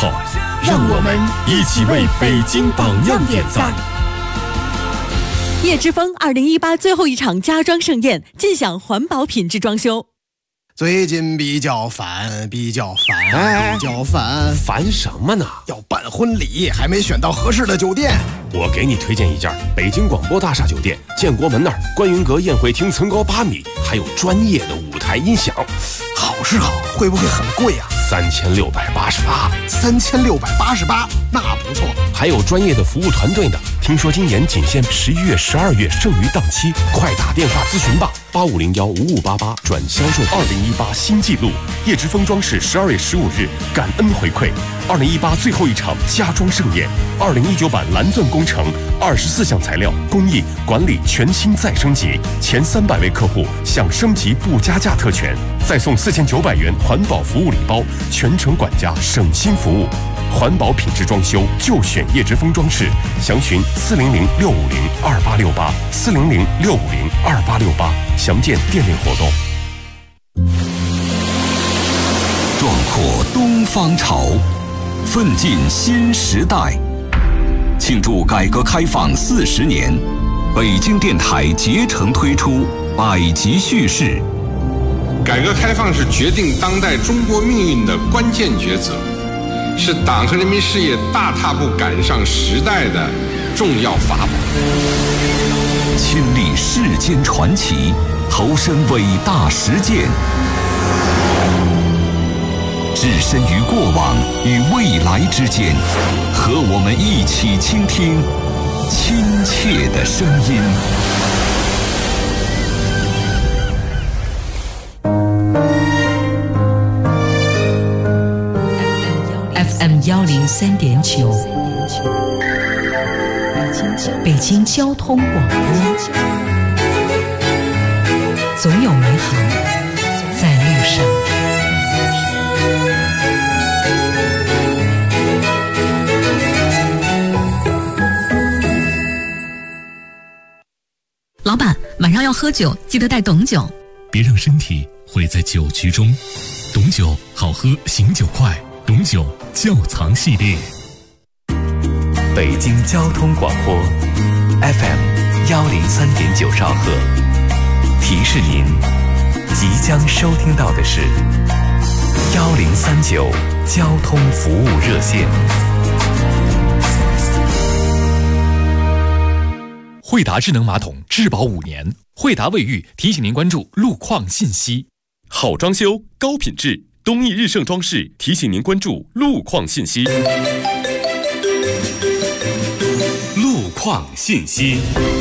号，让我们一起为北京榜样点赞。 叶之峰2018最后一场家装盛宴，尽享环保品质装修。 最近比较烦， 烦什么呢？ 要办婚礼，还没选到合适的酒店。 我给你推荐一家北京广播大厦酒店，建国门那儿观云阁宴会厅层高8米，还有专业的舞台音响。 好是好，会不会很贵啊？3688，那不错。 还有专业的服务团队呢。听说今年仅限11月、12月剩余档期，快打电话咨询吧，85015588转销售2018新纪录。叶之峰装饰12月15日感恩回馈，2018最后一场家装盛宴，2019版蓝钻工程24项材料工艺管理全新再升级，前300位客户享升级不加价特权，再送4900元环保服务礼包，全程管家省心服务。环保品质装修就选叶之峰装饰，详询400-650-2868，400-650-2868，详见店内活动。 壮阔东方潮，奋进新时代。庆祝改革开放40年，北京电台竭诚推出百集叙事。 改革开放是决定当代中国命运的关键抉择，是党和人民事业大踏步赶上时代的重要法宝。 亲历世间传奇，投身伟大实践，置身于过往与未来之间，和我们一起倾听亲切的声音。 FM103.9，北京交通广播，总有美好在路上。 老板，晚上要喝酒，记得带董酒。 别让身体毁在酒局中，董酒好喝，醒酒快。董酒窖藏系列。 北京交通广播 FM103.9兆赫，提示您即将收听到的是1039交通服务热线。 惠达智能马桶质保5年，惠达卫浴提醒您关注路况信息。 好装修，高品质。东义日盛装饰提醒您关注路况信息。路况信息。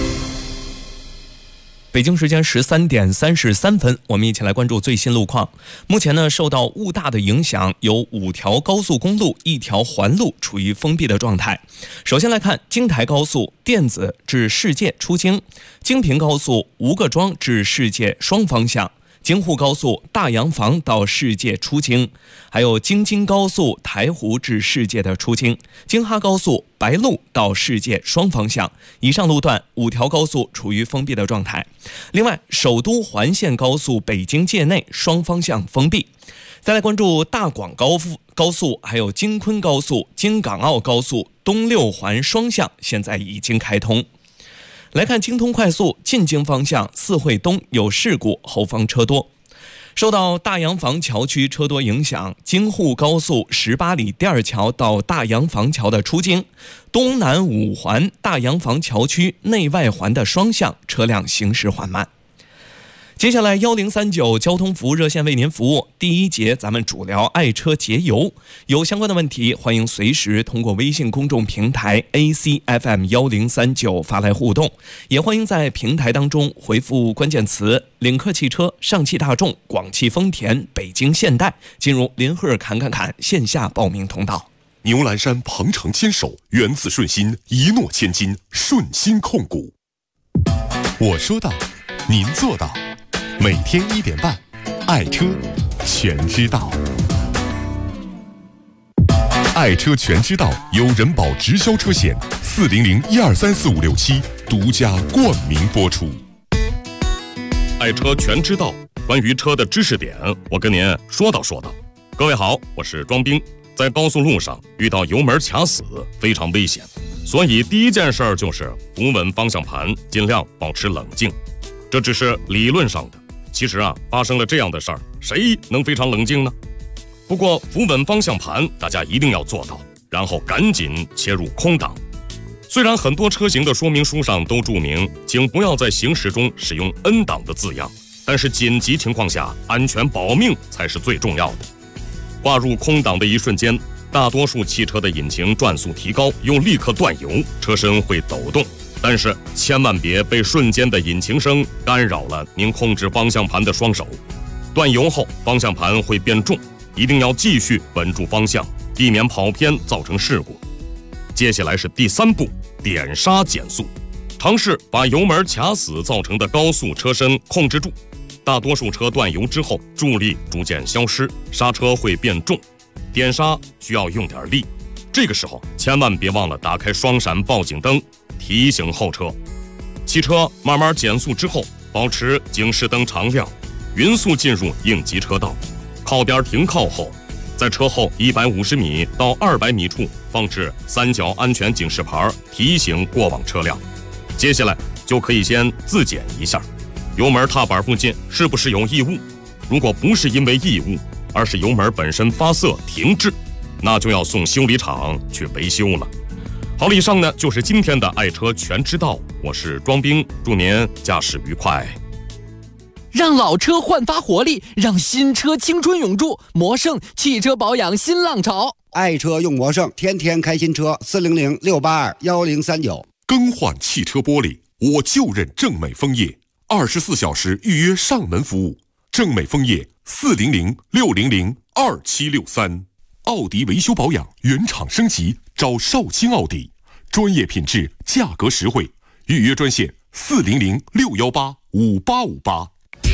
北京时间13点33分，我们一起来关注最新路况。目前呢，受到雾大的影响，有5条高速公路、1条环路处于封闭的状态。首先来看京台高速电子至世界出京，京平高速吴各庄至世界双方向，京沪高速大洋房到世界出京，还有京津高速台湖至世界的出京，京哈高速白鹿到世界双方向。以上路段5条高速处于封闭的状态。另外，首都环线高速北京界内双方向封闭。再来关注大广高速，还有京昆高速、京港澳高速东6环双向现在已经开通。来看京通快速进京方向四惠东有事故，后方车多。受到大洋房桥区车多影响，京沪高速18里第2桥到大洋房桥的出京，东南5环大洋房桥区内外环的双向车辆行驶缓慢。接下来1039交通服务热线为您服务。第1节咱们主聊爱车节油，有相关的问题欢迎随时通过微信公众平台 ACFM1039 发来互动，也欢迎在平台当中回复关键词领克汽车、上汽大众、广汽丰田、北京现代，进入林赫侃线下报名通道。 牛栏山鹏程牵手，原子顺心，一诺千金，顺心控股。我说到，您做到。每天1点半，爱车全知道。爱车全知道由人保直销车险400-1234567独家冠名播出。 爱车全知道，关于车的知识点，我跟您说道。各位好，我是庄兵。 在高速路上遇到油门卡死非常危险，所以第一件事就是扶稳方向盘，尽量保持冷静。这只是理论上的，其实发生了这样的事儿，谁能非常冷静呢？不过扶稳方向盘大家一定要做到，然后赶紧切入空档。虽然很多车型的说明书上都注明请不要在行驶中使用 N 档的字样，但是紧急情况下安全保命才是最重要的。挂入空档的一瞬间，大多数汽车的引擎转速提高，又立刻断油，车身会抖动，但是千万别被瞬间的引擎声干扰了您控制方向盘的双手。断油后方向盘会变重，一定要继续稳住方向，避免跑偏造成事故。接下来是第3步，点刹减速，尝试把油门卡死造成的高速车身控制住。大多数车断油之后，助力逐渐消失，刹车会变重，点刹需要用点力。这个时候千万别忘了打开双闪报警灯，提醒后车。汽车慢慢减速之后，保持警示灯常亮，匀速进入应急车道，靠边停靠后，在车后150米到200米处放置3角安全警示牌，提醒过往车辆。接下来就可以先自检一下，油门踏板附近是不是有异物？如果不是因为异物，而是油门本身发涩停滞，那就要送修理厂去维修了。好了，以上呢就是今天的爱车全知道，我是庄兵，祝您驾驶愉快。 让老车焕发活力，让新车青春永驻。魔胜汽车保养新浪潮， 爱车用魔胜，天天开新车。400-682-1039。 更换汽车玻璃，我就认正美枫叶，24小时预约上门服务。正美枫叶400-600-2763。奥迪维修保养原厂升级，找少卿奥迪，专业品质，价格实惠。预约专线400-618-5858。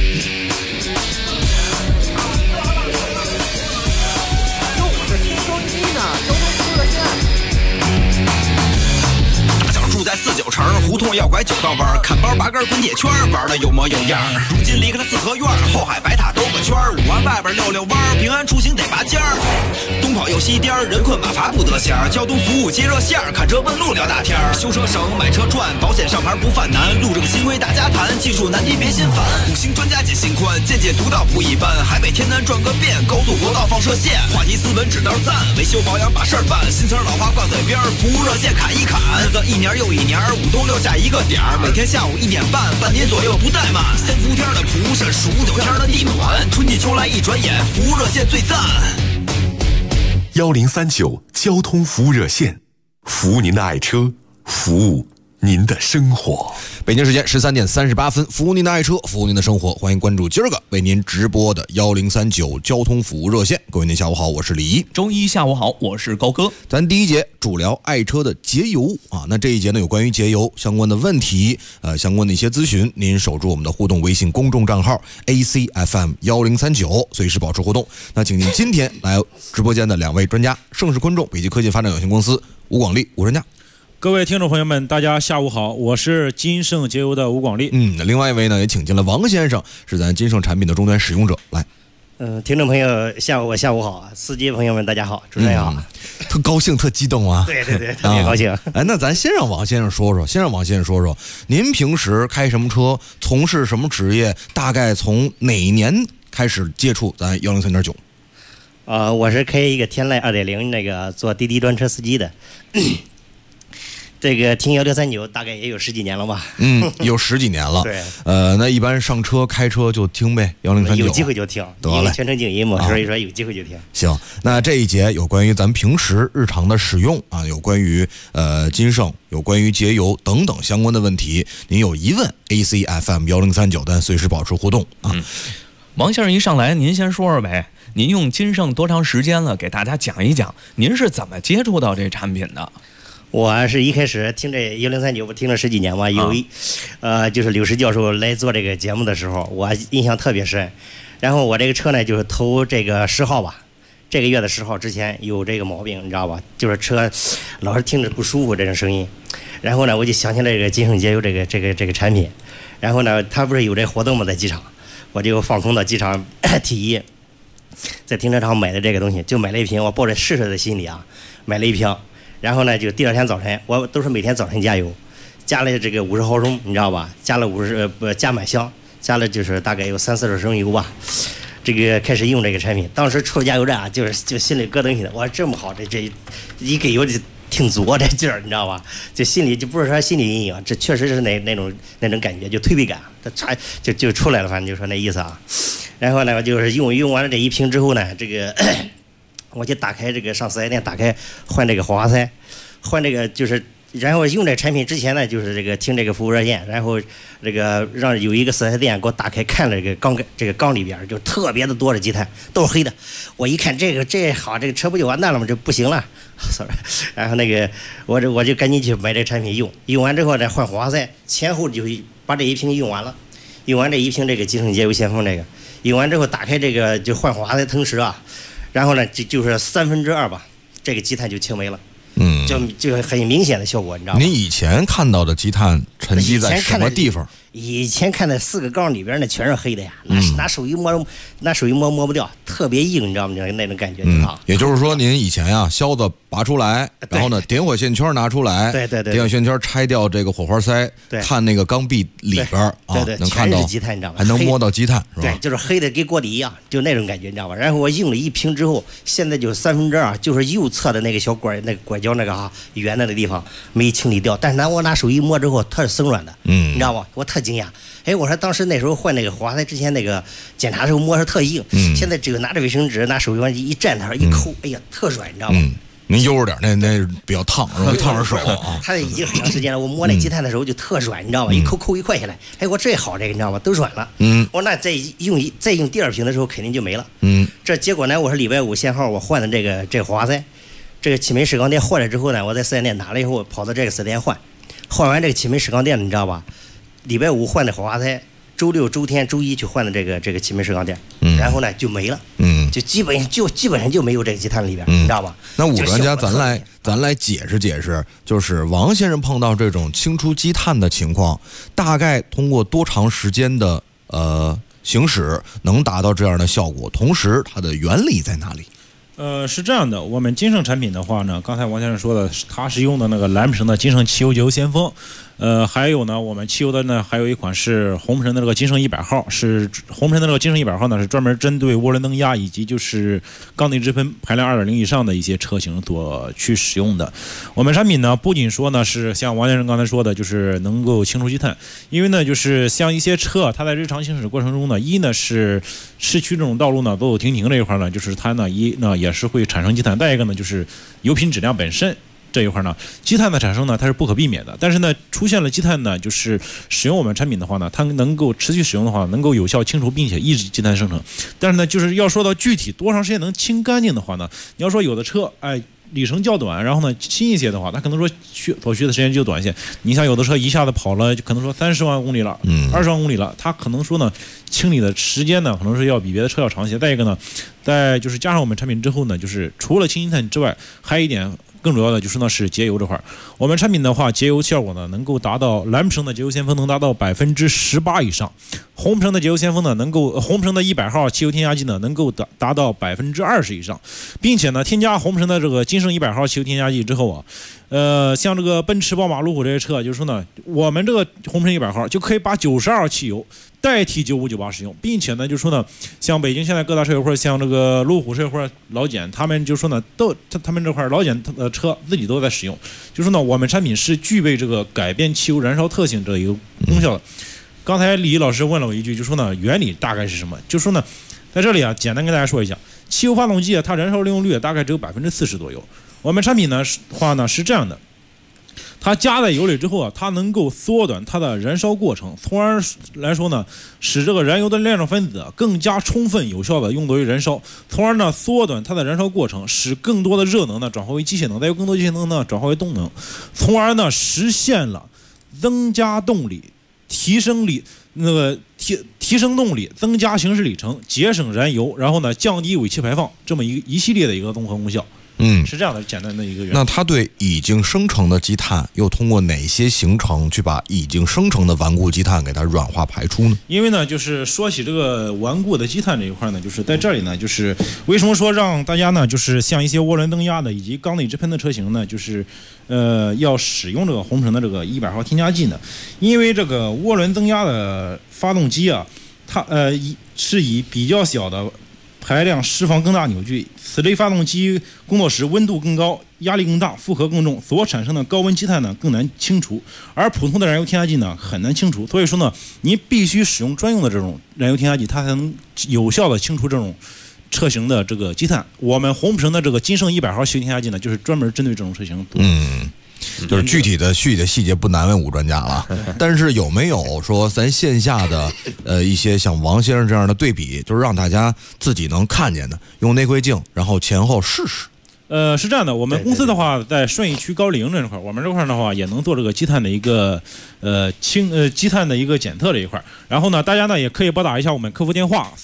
住在49城，胡同要拐9道弯，看包拔根滚铁圈，玩的有模有样。如今离开了四合院，后海白塔兜个圈，5环外边溜溜弯，平安出行得拔尖儿。东跑又西颠，人困马乏不得闲。交通服务接热线，看车问路聊大天。修车省，买车赚，保险上牌不犯难。路政新规大家谈，技术难题别心烦。5星专家解心宽，见解独到不一般。海北天南转个遍，高速国道放射线。话题斯文指道赞，维修保养把事儿办。新词老话挂嘴边，服务热线砍一砍。日子一年又一年，5东6下一个点儿，每天下午1点半，半年左右不怠慢。3伏天的蒲扇，数9天的地暖，春季秋来一转眼，服务热线最赞。 1039交通服务热线，服务您的爱车，服务您的生活。 北京时间13点38分，服务您的爱车，服务您的生活。欢迎关注今儿个为您直播的1039交通服务热线。各位您下午好，我是李一。 周一下午好，我是高哥。 咱第一节主聊爱车的节油啊，那这一节呢有关于节油相关的问题，相关的一些咨询，您守住我们的互动微信公众账号 ACFM1039，随时保持互动。那请您今天来直播间的2位专家，盛世昆众北极科技发展有限公司吴广利吴专家。 各位听众朋友们，大家下午好，我是金盛节油的吴广利。 另外一位呢也请进了王先生，是咱金盛产品的终端使用者。来， 听众朋友下午好，司机朋友们大家好，主持人好。 特高兴特激动啊。 对，特别高兴。 那咱先让王先生说说，您平时开什么车，从事什么职业，大概从哪一年开始接触咱103.9？ 我是开一个天籁 2.0 那个做滴滴专车司机的。这个听103.9大概也有10几年了吧？ 有10几年了。 对， 那一般上车开车就听呗，103.9， 有机会就听，因为全程静音嘛，所以说有机会就听。 行，那这一节有关于咱平时日常的使用啊，有关于金盛，有关于节油等等相关的问题，您有疑问 ACFM1039，但随时保持互动啊。 王先生一上来，您先说说呗，您用金盛多长时间了？给大家讲一讲，您是怎么接触到这产品的？ 我是一开始听这1039，我听了10几年嘛，就是柳石教授来做这个节目的时候，我印象特别深。然后我这个车呢，就是头这个10号吧，这个月的10号之前有这个毛病，你知道吧？就是车老是听着不舒服这种声音。然后呢，我就想起来这个金盛节油这个产品。然后呢，他不是有这活动吗？在机场，我就放空到机场提议。 在停车场买的这个东西，就买了一瓶，我抱着试试的心理啊，买了一瓶，然后呢，就第二天早晨，我都是每天早晨加油，加了这个50毫升，你知道吧？加了加满箱，加了就是大概有30-40升油吧。这个开始用这个产品，当时出加油站啊，就心里咯噔一下，哇，这么好，这一给油就挺足这劲儿，你知道吧？就心里就不是说心理阴影，这确实是那种感觉，就推背感，它就出来了，反正就说那意思啊。然后呢，就是用完了这一瓶之后呢，这个我就打开这个上4S店打开换这个火花塞，换这个就是。然后用这产品之前呢，就是这个听这个服务热线，然后这个让有一个4S店给我打开看了这个缸里边就特别的多的积碳，都是黑的。我一看这好，这个车不就完蛋了吗？这不行了 ，sorry。然后那个我就赶紧去买这个产品用完之后再换火花塞，前后就把这一瓶用完了。用完这一瓶这个集成节油先锋这个，用完之后打开这个就换火花塞同时啊，然后呢就是2/3吧，这个积碳就清没了。就很明显的效果，你知道吗？ 你以前看到的积碳沉积在什么地方？ 以前看的4个缸里边那全是黑的呀，拿手一摸不掉，特别硬，你知道吗？那种感觉啊。 也就是说，您以前呀，销子拔出来，然后呢，点火线圈拿出来， 对， 点火线圈拆掉这个火花塞，看那个缸壁里边啊，能看到积碳，你知道吗？ 还能摸到积碳，是吧？ 对，就是黑的跟锅底一样，就那种感觉，你知道吧？然后我用了一瓶之后，现在就2/3，就是右侧的那个小管，那个管胶那个啊圆的那地方没清理掉，但是我拿手一摸之后，它是松软的，你知道吗？我特惊讶。哎，我说当时那时候换那个火花塞之前那个检查的时候摸是特硬，现在只有拿着卫生纸拿手一一蘸它一抠，哎呀特软，你知道吗？ 您悠着点，那比较烫，容易烫着手啊。 它已经很长时间了，我摸那积碳的时候就特软，你知道吗？一抠一块下来，哎，我这好这个你知道吗？都软了。我说那再用第二瓶的时候肯定就没了。这结果呢，我是礼拜5限号我换的这个火花塞，这个气门室缸垫换了之后呢，我在4S店拿了以后跑到这个4S店换完这个气门室缸垫，你知道吧？礼拜5换的火花塞，周6、周天、周1去换的这个气门室缸垫，然后呢就没了，就基本上就没有这个积碳里边，你知道吧？ 那武专家，咱来解释解释，就是王先生碰到这种清除积碳的情况，大概通过多长时间的行驶能达到这样的效果？同时，它的原理在哪里？ 是这样的，我们金盛产品的话呢，刚才王先生说的，它是用的那个蓝瓶的金盛汽油节油先锋，还有呢，我们汽油的呢，还有一款是红神的这个金盛100号，是红神的这个金盛100号呢，是专门针对涡轮增压以及就是缸内直喷排量2.0以上的一些车型所去使用的。我们产品呢，不仅说呢是像王先生刚才说的，就是能够清除积碳，因为呢，就是像一些车，它在日常行驶过程中呢，一呢是市区这种道路呢走走停停这一块呢，就是它呢也是会产生积碳，再一个呢就是油品质量本身。这一块呢，积碳的产生呢，它是不可避免的。但是呢，出现了积碳呢，就是使用我们产品的话呢，它能够持续使用的话，能够有效清除并且抑制积碳生成。但是呢，就是要说到具体多长时间能清干净的话呢，你要说有的车，哎，里程较短，然后呢新一些的话，它可能说所需的时间就短一些。你像有的车一下子跑了，可能说30万公里了，20万公里了，它可能说呢清理的时间呢，可能是要比别的车要长一些。再一个呢，在就是加上我们产品之后呢，就是除了清积碳之外，还有一点。更主要的就是呢是节油这块，我们产品的话节油效果呢能够达到蓝瓶的节油先锋能达到18%以上，红瓶的节油先锋呢红瓶的100号汽油添加剂呢能够达到20%以上，并且呢添加红瓶的这个金盛100号汽油添加剂之后啊，像这个奔驰、宝马、路虎这些车，就是说呢我们这个红瓶100号就可以把92号汽油代替9598使用，并且呢，就说呢，像北京现在各大车友会，像这个路虎车友会、老简，他们就说呢，他们这块老简车自己都在使用，就说呢，我们产品是具备这个改变汽油燃烧特性这一个功效的。刚才李老师问了我一句，就说呢，原理大概是什么？就说呢，在这里啊，简单跟大家说一下，汽油发动机啊，它燃烧利用率大概只有40%左右。我们产品呢话呢是这样的。它加在油里之后啊，它能够缩短它的燃烧过程，从而来说呢，使这个燃油的链状分子更加充分有效的用作于燃烧，从而呢缩短它的燃烧过程，使更多的热能呢转化为机械能，再由更多机械能呢转化为动能，从而呢实现了增加动力、提升动力、增加行驶里程、节省燃油，然后呢降低尾气排放这么一系列的一个综合功效。 是这样的简单的一个原理。 那它对已经生成的积碳又通过哪些行程去把已经生成的顽固积碳给它软化排出呢？ 因为呢，就是说起这个顽固的积碳这一块呢，就是在这里呢，就是为什么说让大家呢，就是像一些涡轮增压的以及缸内直喷的车型呢，就是要使用这个红绳的这个100号添加剂呢？因为这个涡轮增压的发动机啊，它是以比较小的排量释放更大扭矩，此类发动机工作时温度更高，压力更大，负荷更重，所产生的高温积碳呢更难清除，而普通的燃油添加剂呢很难清除。所以说呢，您必须使用专用的这种燃油添加剂，它才能有效的清除这种车型的这个积碳。我们红绳的这个金盛100号汽油添加剂呢，就是专门针对这种车型。 就是具体的细节不难为武专家了，但是有没有说咱线下的一些像王先生这样的对比，就是让大家自己能看见的，用内窥镜然后前后试试？ 是这样的，我们公司的话在顺义区高陵这块，我们这块的话也能做这个积碳的一个积碳的一个检测这一块。然后呢，大家呢也可以拨打一下我们客服电话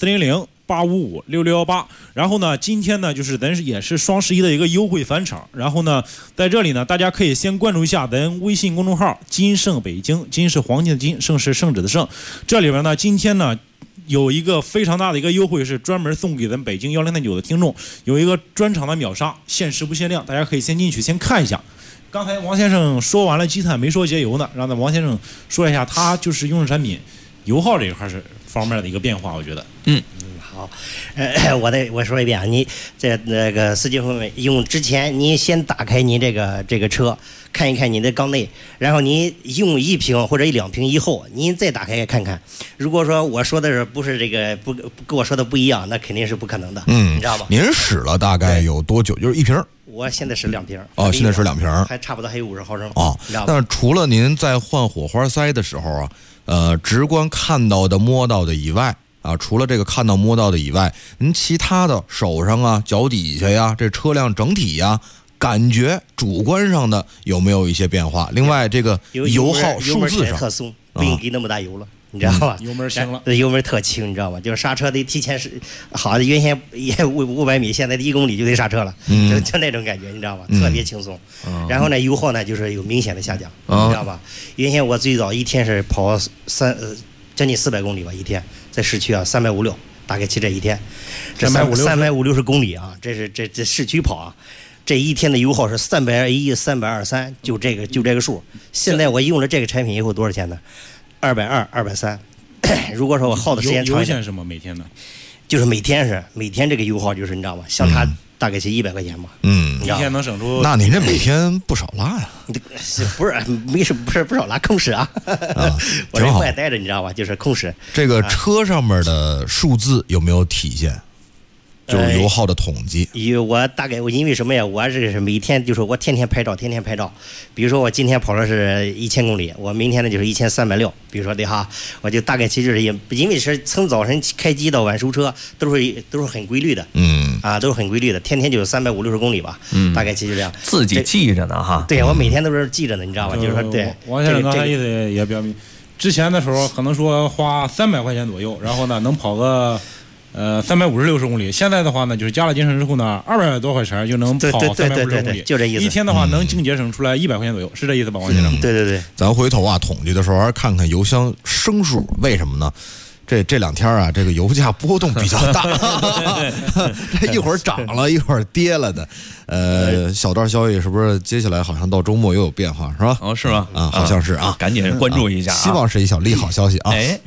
400-855-6618。然后呢，今天呢就是咱也是双11的一个优惠返场。然后呢，在这里呢，大家可以先关注一下咱微信公众号“金盛北京”，金是黄金的金，盛是圣旨的盛。这里边呢，今天呢有一个非常大的一个优惠，是专门送给咱北京1039的听众，有一个专场的秒杀，限时不限量，大家可以先进去先看一下。刚才王先生说完了积碳，没说节油呢，让咱王先生说一下他就是用的产品油耗这一块是方面的一个变化，我觉得。 好，我说一遍啊，你在那个司机朋友们用之前，你先打开您这个车，看一看你的缸内，然后你用1瓶或者2瓶以后，您再打开看看。如果说我说的是不是这个不跟我说的不一样，那肯定是不可能的，你知道吧？ 您使了大概有多久？就是1瓶？ 我现在使2瓶。 现在使2瓶， 还差不多还有50毫升。 那除了您在换火花塞的时候啊，直观看到的、摸到的以外。除了这个看到摸到的以外，您其他的手上啊、脚底下呀、这车辆整体呀，感觉主观上的有没有一些变化？另外，这个油耗数字上特松，不用给那么大油了，你知道吧？ 油门轻了， 油门特轻，你知道吧？就是刹车得提前好的，原先也500米，现在1公里就得刹车了，就那种感觉，你知道吧？特别轻松。然后呢，油耗呢就是有明显的下降，你知道吧？原先我最早一天是跑将近400公里吧，一天在市区啊，350，大概骑这一天，这350公里啊，这市区跑啊，这一天的油耗是321、323，就这个数。现在我用了这个产品以后多少钱呢？220、230。如果说我耗的时间长一点， 油钱什么每天呢？ 就是每天这个油耗就是你知道吗？相差大概是100块钱吧。 一天能省出。 那您这每天不少拉呀？ 不是不少拉，空使啊。我这不爱待着，你知道吧？就是空使。 这个车上面的数字有没有体现？就是油耗的统计。 我大概因为什么呀？我这是每天就是我天天拍照。比如说我今天跑的是1000公里，我明天呢就是1360。比如说的哈，我就大概其实因为是从早晨开机到晚收车，都是很规律的。都是很规律的，天天就是350-60公里吧。大概其实这样。 自己记着呢哈。 对，我每天都是记着呢，你知道吧？就是说，对。 王先生刚才意思也表明，之前的时候可能说花300块钱左右，然后呢能跑个。350-60公里，现在的话呢，就是加了精神之后呢，200多块钱就能跑350公里， 就这意思。 一天的话能净节省出来100块钱左右，是这意思吧，王先生？ 对。 咱回头统计的时候看看油箱升数，为什么呢？这2天啊，这个油价波动比较大，一会儿涨了，一会儿跌了的。小道消息是不是接下来好像到周末又有变化，是吧？ 是吗？ 好像是啊， 赶紧关注一下。 希望是一小利好消息啊。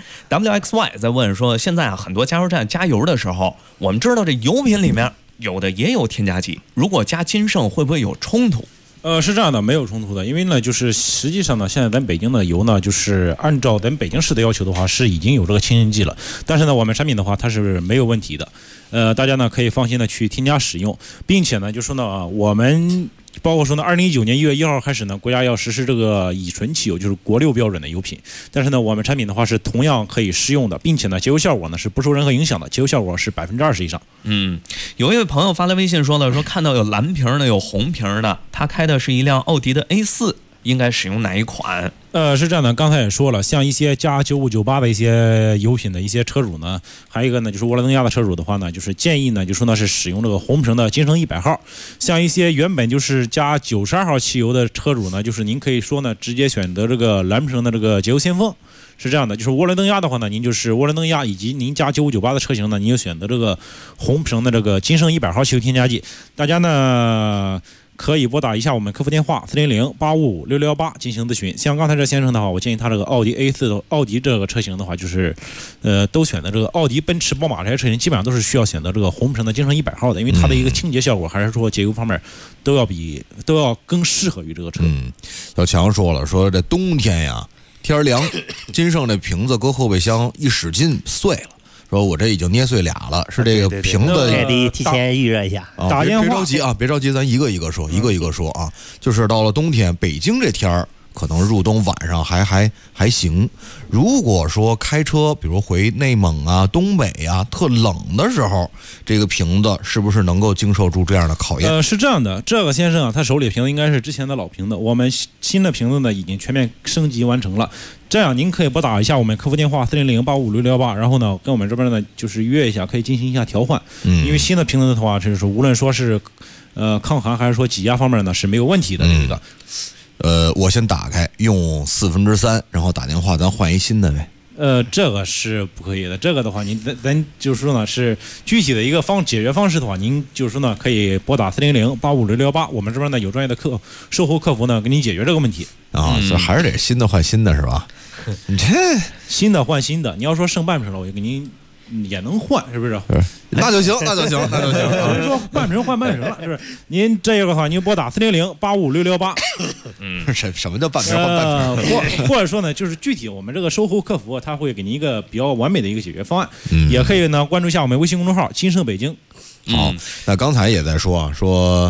WXY 在问说，现在很多加油站加油的时候，我们知道这油品里面有的也有添加剂，如果加金盛会不会有冲突？ 是这样的，没有冲突的，因为呢，就是实际上呢，现在咱北京的油呢，就是按照咱北京市的要求的话，是已经有这个清新剂了，但是呢，我们产品的话，它是没有问题的，大家呢可以放心的去添加使用，并且呢，就说呢，我们包括说呢，2019年1月1号开始呢，国家要实施这个乙醇汽油，就是国6标准的油品。但是呢，我们产品的话是同样可以适用的，并且呢，节油效果呢是不受任何影响的，节油效果是20%以上。 有一位朋友发来微信说了，说看到有蓝瓶的，有红瓶的，他开的是一辆奥迪的A4， 应该使用哪一款？ 是这样的，刚才也说了，像一些加9598的一些油品的一些车主呢，还有一个呢就是涡轮增压的车主的话呢，就是建议呢就说呢是使用这个红城的金盛100号。像一些原本就是加92号汽油的车主呢，就是您可以说呢直接选择这个蓝城的这个节油先锋。是这样的，就是涡轮增压的话呢，您就是涡轮增压以及您加9598的车型呢，您就选择这个红城的这个金盛100号汽油添加剂。大家呢可以拨打一下我们客服电话400-855-6618进行咨询。像刚才这先生的话，我建议他这个奥迪 A4 的奥迪这个车型的话，就是都选择这个奥迪、奔驰、宝马这些车型，基本上都是需要选择这个红城的金盛100号的，因为它的一个清洁效果还是说节油方面都要更适合于这个车。 小强说了，说这冬天呀，天凉，金盛这瓶子搁后备箱一使劲碎了。说我这已经捏碎俩了，是这个瓶子得提前预热一下。 打电话别着急啊，别着急，咱一个一个说，一个一个说啊。就是到了冬天，北京这天儿可能入冬晚上还行。如果说开车，比如回内蒙啊、东北啊，特冷的时候，这个瓶子是不是能够经受住这样的考验？ 是这样的，这个先生啊，他手里瓶子应该是之前的老瓶子，我们新的瓶子呢已经全面升级完成了。这样您可以拨打一下我们客服电话400-855-6618，然后呢跟我们这边呢就是约一下，可以进行一下调换。因为新的瓶子的话，就是无论说是抗寒还是说挤压方面呢是没有问题的这个。 我先打开用3/4，然后打电话咱换一新的呗。 这个是不可以的。这个的话，咱就是说呢，是具体的一个解决方式的话，您就是说呢，可以拨打400-855-6618，我们这边呢有专业的售后客服呢给您解决这个问题。 这还是得新的换新的是吧？ 你这新的换新的，你要说剩半瓶了，我就给您也能换，是不是？ 那就行，那就行，那就行。 所以说半瓶换半瓶了，是不是？您这个的话，您拨打400-855-6618。 什么叫半瓶换半瓶？ 或者说呢，就是具体我们这个售后客服他会给您一个比较完美的一个解决方案。也可以呢关注一下我们微信公众号金盛北京。 好，那刚才也在说啊，说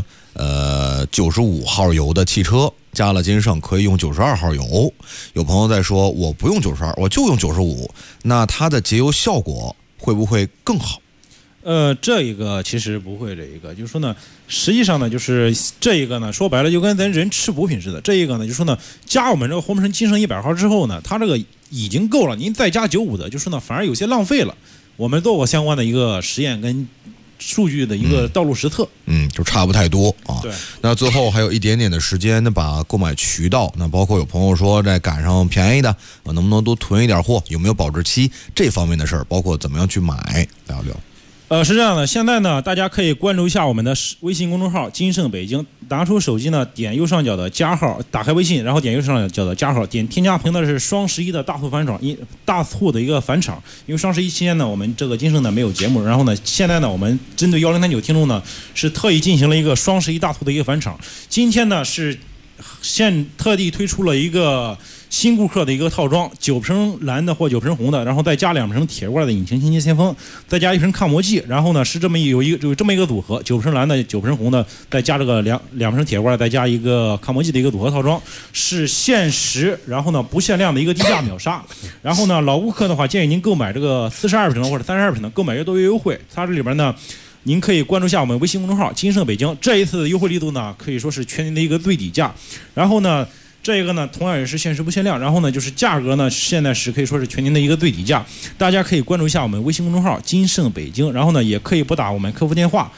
95号油的汽车加了金盛可以用92号油。有朋友在说我不用92，我就用95，那它的节油效果会不会更好？ 这一个其实不会，这一个就是说呢，实际上呢，就是这一个呢，说白了就跟咱人吃补品似的。这一个呢，就是说呢，加我们这个红城金盛100号之后呢，它这个已经够了，您再加95的，就是呢，反而有些浪费了。我们做过相关的一个实验跟数据的一个道路实测， 就差不太多啊。 对， 那最后还有一点点的时间，那把购买渠道，那包括有朋友说在赶上便宜的，我能不能多囤一点货？有没有保质期？这方面的事儿，包括怎么样去买，聊聊。 是这样的，现在呢，大家可以关注一下我们的微信公众号金盛北京，拿出手机呢，点右上角的加号，打开微信，然后点右上角的加号，点添加，凭的是双11的大促的一个返场。因为双11期间呢，我们这个金盛呢没有节目，然后呢，现在呢，我们针对1039听众呢，是特意进行了一个双11大促的一个返场。今天呢是特地推出了一个新顾客的一个套装，9瓶蓝的或9瓶红的，然后再加2瓶铁罐的引擎清洁先锋，再加1瓶抗磨剂，然后呢是这么一个组合，9瓶蓝的9瓶红的，再加这个两瓶铁罐，再加一个抗磨剂的一个组合套装，是限时，然后呢不限量的一个低价秒杀。然后呢老顾客的话，建议您购买这个42瓶或者32瓶的，购买越多越优惠。它这里边呢，您可以关注一下我们微信公众号金盛北京，这一次的优惠力度呢可以说是全年的一个最底价。然后呢这个呢同样也是限时不限量，然后呢就是价格呢现在是可以说是全年的一个最底价，大家可以关注一下我们微信公众号金盛北京，然后呢也可以拨打我们客服电话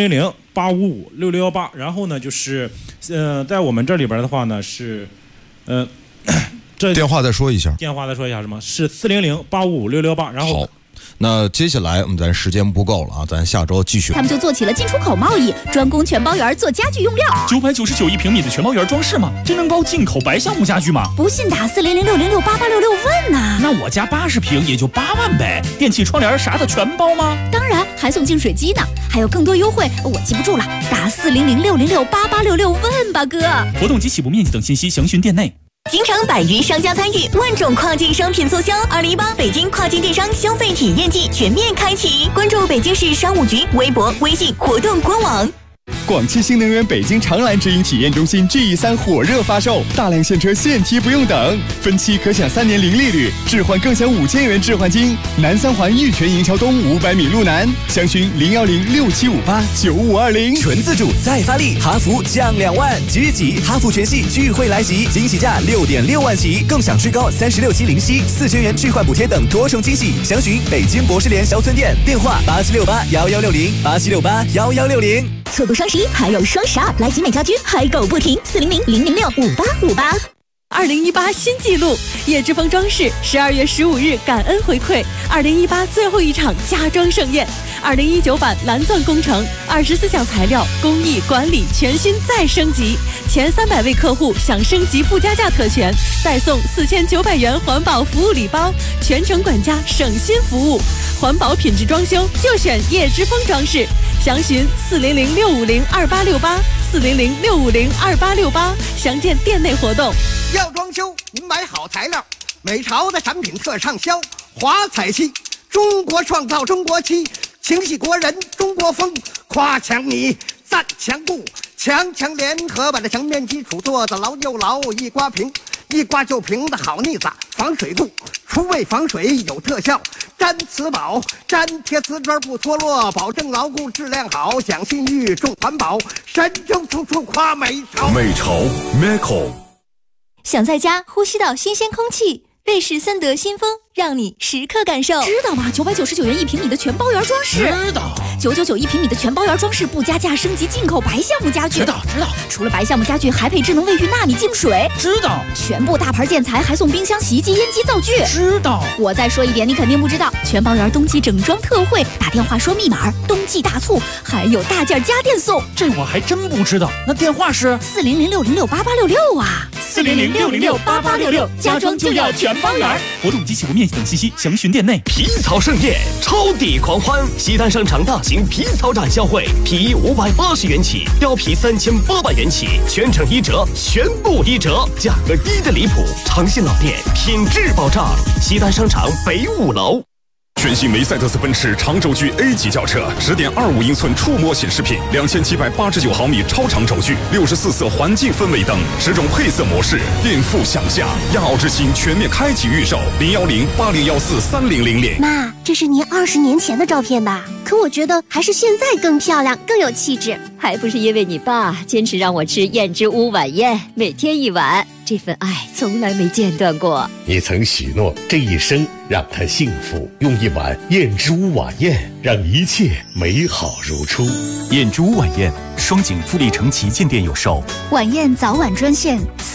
400-855-6618，然后呢就是在我们这里边的话呢是这电话再说一下， 什么是400-855-6618，然后好。那接下来咱时间不够了啊，咱下周继续。 他们就做起了进出口贸易，专攻全包园做家具用料。 999一平米的全包园装饰吗？真能包进口白橡木家具吗？ 不信打400-606-8866问呐。 那我家80平也就8万呗，电器窗帘啥的全包吗？ 当然，还送净水机呢，还有更多优惠，我记不住了，打400-606-8866问吧哥。 活动及起步面积等信息详询店内。 京城百余商家参与，万种跨境商品促销，2018北京跨境电商消费体验季全面开启。关注北京市商务局微博、微信活动官网。 广汽新能源北京长蓝直营体验中心 GE3 火热发售，大量现车现提不用等，分期可享3年零利率，置换更享5000元置换金。南三环玉泉营桥东500米路南，详询01067589520。 纯自主再发力，哈弗降2万，即日起哈弗全系聚会来袭，惊喜价6.6万起，更享最高36期零息，4000元置换补贴等多重惊喜。详询北京博士联销村店，电话87681160，87681160。 错过双11还有双12，来集美家居嗨购不停，400-006-5858。 2018新纪录，叶之峰装饰12月15日感恩回馈2018最后一场家装盛宴，2019版蓝钻工程，24项材料工艺管理全新再升级，前300位客户享升级不加价特权，再送4900元环保服务礼包，全程管家省心服务，环保品质装修就选叶之峰装饰，详询400-650-2868，400-650-2868，详见店内活动。 要装修，您买好材料，美潮的产品特畅销。华彩漆，中国创造中国漆，情系国人中国风。夸墙泥，赞墙布，强联合把这墙面基础做得牢又牢，一刮平，一刮就平的好腻子，防水度，除味防水有特效。粘瓷宝，粘贴瓷砖不脱落，保证牢固质量好，讲信誉重环保，神州处处夸美潮。 美潮 Meco。 想在家呼吸到新鲜空气，瑞士森德新风让你时刻感受。 知道吗？999元1平米的全包圆装饰。 知道。 9991平米的全包圆装饰不加价升级进口白橡木家具。 知道。 除了白橡木家具，还配智能卫浴纳米净水。 知道。 全部大牌建材还送冰箱、洗衣机、烟机、灶具。 知道。 我再说一点，你肯定不知道，全包圆冬季整装特惠，打电话说密码，冬季大促，还有大件家电送。 这我还真不知道。那电话是 400-606-8866啊。 400-606-8866，家装就要全包圆。活动及起步面积等信息详询店内。 皮草盛宴，超抵狂欢！西单商场大型皮草展销会，皮衣580元起，貂皮3800元起，全程1折，全部1折，价格低的离谱。诚信老店，品质保障。西单商场北5楼。 全新梅赛德斯奔驰长轴距 A 级轿车，10.25英寸触摸显示屏，2789毫米超长轴距，64色环境氛围灯，10种配色模式，颠覆想象。亚奥之星全面开启预售，010-8014-3000。 妈，这是您20年前的照片吧？可我觉得还是现在更漂亮，更有气质。 还不是因为你爸坚持让我吃燕之屋晚宴，每天1碗，这份爱从来没间断过。 你曾许诺这一生让他幸福，用1碗燕之屋晚宴让一切美好如初。 燕之屋晚宴，双井富力城旗舰店有售。 晚宴早晚专线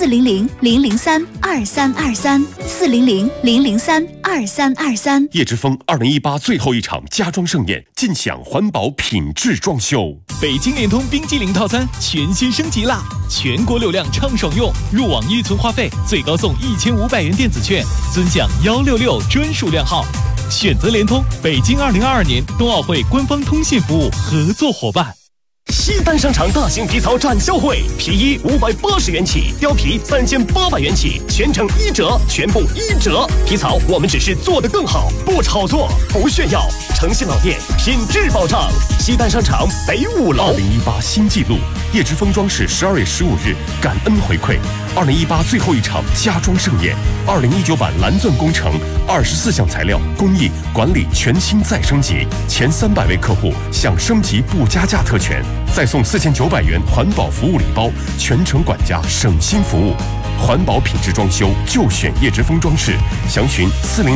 400-003-2323，400-003-2323。 叶之峰2018最后一场家装盛宴，尽享环保品质装修。 北京联通冰激凌套餐全新升级啦！全国流量畅爽用，入网预存话费最高送1500元电子券，尊享166专属量号。选择联通，北京2022年冬奥会官方通信服务合作伙伴。 西单商场大型皮草展销会，皮衣580元起，貂皮3800元起，全程1折，全部1折。皮草我们只是做得更好，不炒作，不炫耀。诚信老店，品质保障。西单商场北5楼。 2018新纪录，叶之峰装饰12月15日感恩回馈2018最后一场家装盛宴，2019版蓝钻工程，24项材料工艺管理全新再升级，前300位客户享升级不加价特权，再送4900元环保服务礼包，全程管家省心服务。环保品质装修就选叶之峰装饰，详询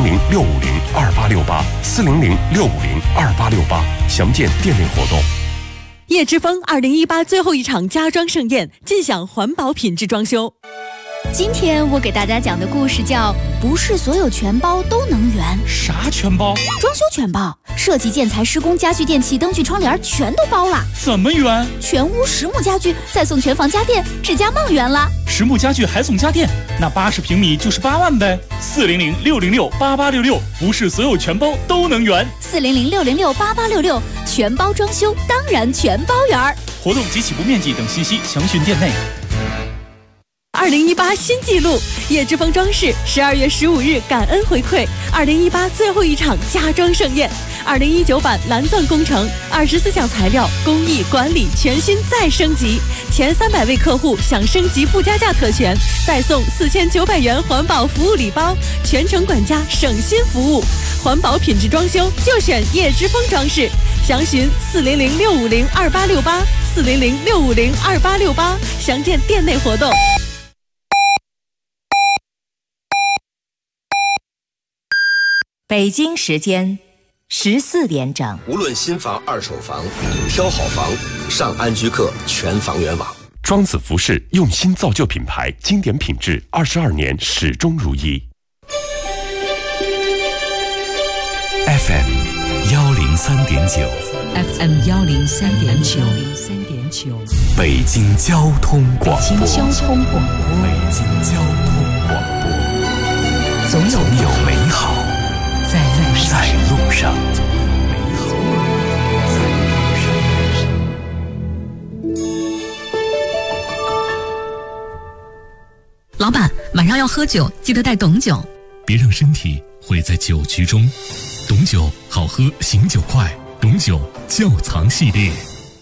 400-650-2868，400-650-2868，详见店内活动。 叶之峰2018最后一场家装盛宴，尽享环保品质装修。 今天我给大家讲的故事叫不是所有全包都能圆。 啥全包？ 装修全包，设计、建材、施工、家具、电器、灯具、窗帘全都包了。 怎么圆？ 全屋实木家具，再送全房家电，指甲梦圆了。 实木家具还送家电，那80平米就是8万呗。400-606-8866，不是所有全包都能圆。 400-606-8866，全包装修当然全包圆。 活动及起步面积等信息详询店内。 2018新纪录，叶之峰装饰12月15日感恩回馈2018最后一场家装盛宴 2019版蓝钻工程，24项材料工艺管理全新再升级，前300位客户享升级不加价特权，再送4900元环保服务礼包，全程管家省心服务，环保品质装修就选叶之峰装饰，详询400-650-2868，400-650-2868，详见店内活动。 北京时间14点整。 无论新房、二手房，挑好房，上安居客全房源网。 庄子服饰用心造就品牌，经典品质，22年始终如一。 FM 103.9 FM 103.9， 北京交通广播。 北京交通广播。总有美好在路上。 老板，晚上要喝酒，记得带董酒。 别让身体毁在酒局中。董酒好喝，醒酒快。董酒窖藏系列。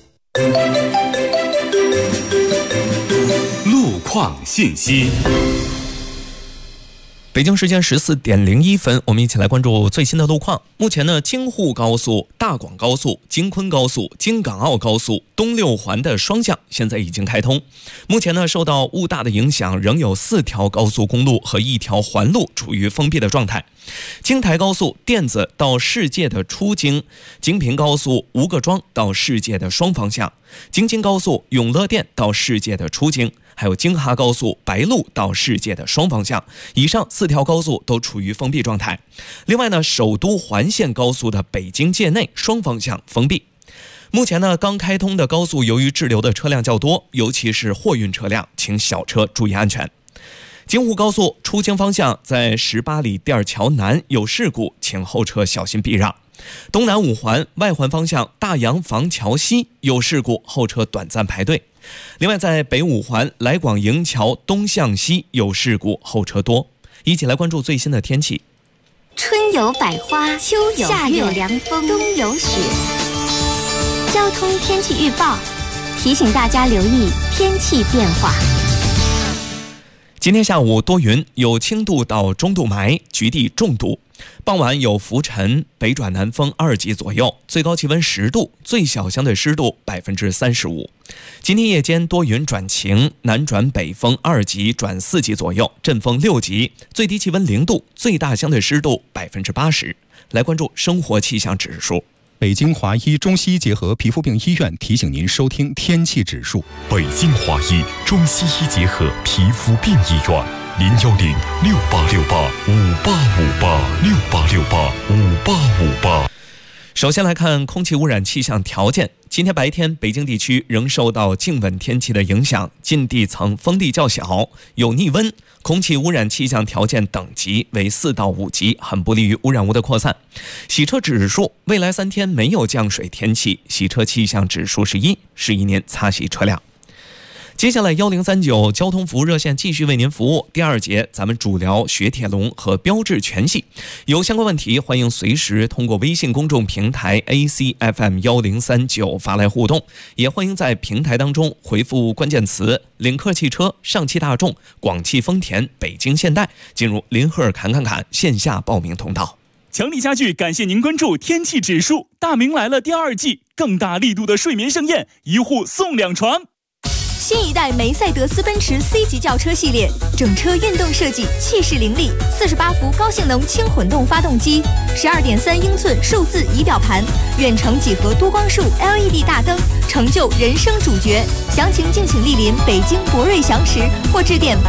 路况信息。 北京时间14点01分，我们一起来关注最新的路况。目前呢，京沪高速、大广高速、京昆高速、京港澳高速、东六环的双向现在已经开通。目前呢，受到雾大的影响，仍有4条高速公路和1条环路处于封闭的状态。京台高速甸子到世界的出京，京平高速吴各庄到世界的双方向，京津高速永乐店到世界的出京，还有京哈高速白鹿到世界的双方向，以上4条高速都处于封闭状态。另外呢，首都环线高速的北京界内双方向封闭。目前呢，刚开通的高速由于滞留的车辆较多，尤其是货运车辆，请小车注意安全。京沪高速出京方向在18里店桥南有事故，请后车小心避让。东南5环外环方向大洋房桥西有事故，后车短暂排队。另外在北5环来广营桥东向西有事故，后车多。一起来关注最新的天气。 春有百花，秋有月，夏有凉风，冬有雪。交通天气预报提醒大家留意天气变化。 今天下午多云，有轻度到中度霾，局地重度。傍晚有浮尘，北转南风2级左右，最高气温10度，最小相对湿度35%。今天夜间多云转晴，南转北风2级转4级左右，阵风6级，最低气温0度，最大相对湿度80%。来关注生活气象指数。 北京华医中西医结合皮肤病医院提醒您收听天气指数。 北京华医中西医结合皮肤病医院，010-6868-5858，6868-5858。 首先来看空气污染气象条件。今天白天，北京地区仍受到静稳天气的影响，近地层风力较小，有逆温，空气污染气象条件等级为4到5级，很不利于污染物的扩散。洗车指数，未来3天没有降水天气，洗车气象指数是1，适宜您擦洗车辆。接下来1039交通服务热线继续为您服务。第2节咱们主聊雪铁龙和标致全系，有相关问题欢迎随时通过微信公众平台 ACFM1039 发来互动，也欢迎在平台当中回复关键词领克汽车、上汽大众、广汽丰田、北京现代，进入林赫尔侃线下报名通道。 强力家具感谢您关注天气指数，大明来了第2季，更大力度的睡眠盛宴，1户送2床。 新一代梅赛德斯奔驰 C 级轿车系列，整车运动设计，气势凌厉，48伏高性能轻混动发动机，12.3英寸数字仪表盘，远程几何多光束 LED 大灯，成就人生主角。详情敬请莅临北京博瑞翔驰或致电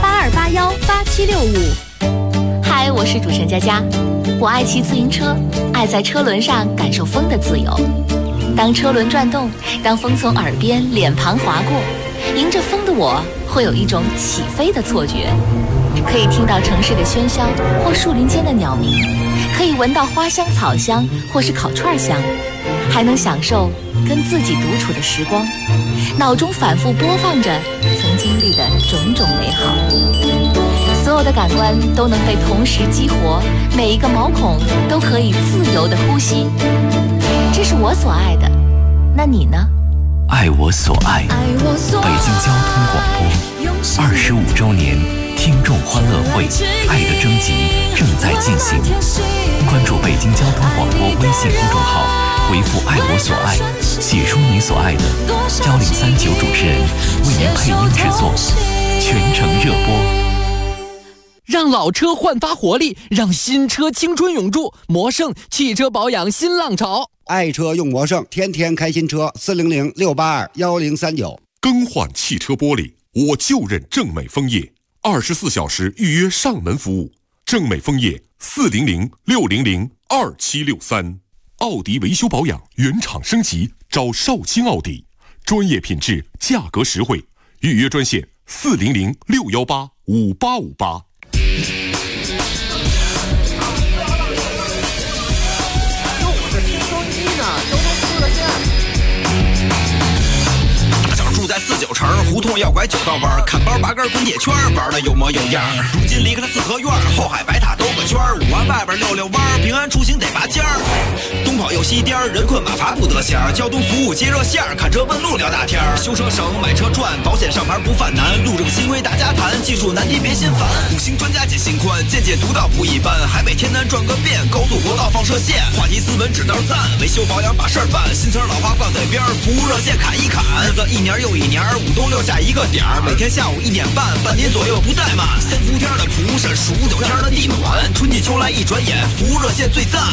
82818765。 嗨，我是主持人佳佳，我爱骑自行车，爱在车轮上感受风的自由。当车轮转动，当风从耳边、脸庞划过，迎着风的我会有一种起飞的错觉，可以听到城市的喧嚣或树林间的鸟鸣，可以闻到花香草香或是烤串香，还能享受跟自己独处的时光，脑中反复播放着曾经历的种种美好。所有的的感官都能被同时激活，每一个毛孔都可以自由的呼吸。这是我所爱的，那你呢？ 爱我所爱，北京交通广播25周年听众欢乐会爱的征集正在进行，关注北京交通广播微信公众号，回复爱我所爱，写出你所爱的，1039主持人为您配音制作，全程热播。 让老车焕发活力，让新车青春永驻。魔圣汽车保养新浪潮， 爱车用魔圣，天天开新车。400-682-1039。 更换汽车玻璃，我就认正美枫叶，24小时预约上门服务。正美枫叶400-600-2763。奥迪维修保养原厂升级，找少卿奥迪，专业品质，价格实惠。预约专线400-618-5858。 在49城胡同要拐9道弯，看包拔根滚铁圈，玩的有模有样。如今离开了四合院，后海白塔兜个圈，5环外边溜弯，平安出行得拔尖儿。东跑又西颠，人困马乏不得闲。交通服务接热线，看车问路聊大天。修车省，买车赚，保险上牌不犯难。路政新规大家谈，技术难题别心烦。5星专家解心宽，见解独到不一般。海北天南转个遍，高速国道放射线。话题斯文指道赞，维修保养把事儿办。新词老话挂嘴边，服务热线侃一侃。日子一年又一年，5东6下一个点儿，每天下午1点半，半年左右不怠慢。3伏天的蒲扇，数9天的地暖，春季秋来一转眼，服务热线最赞。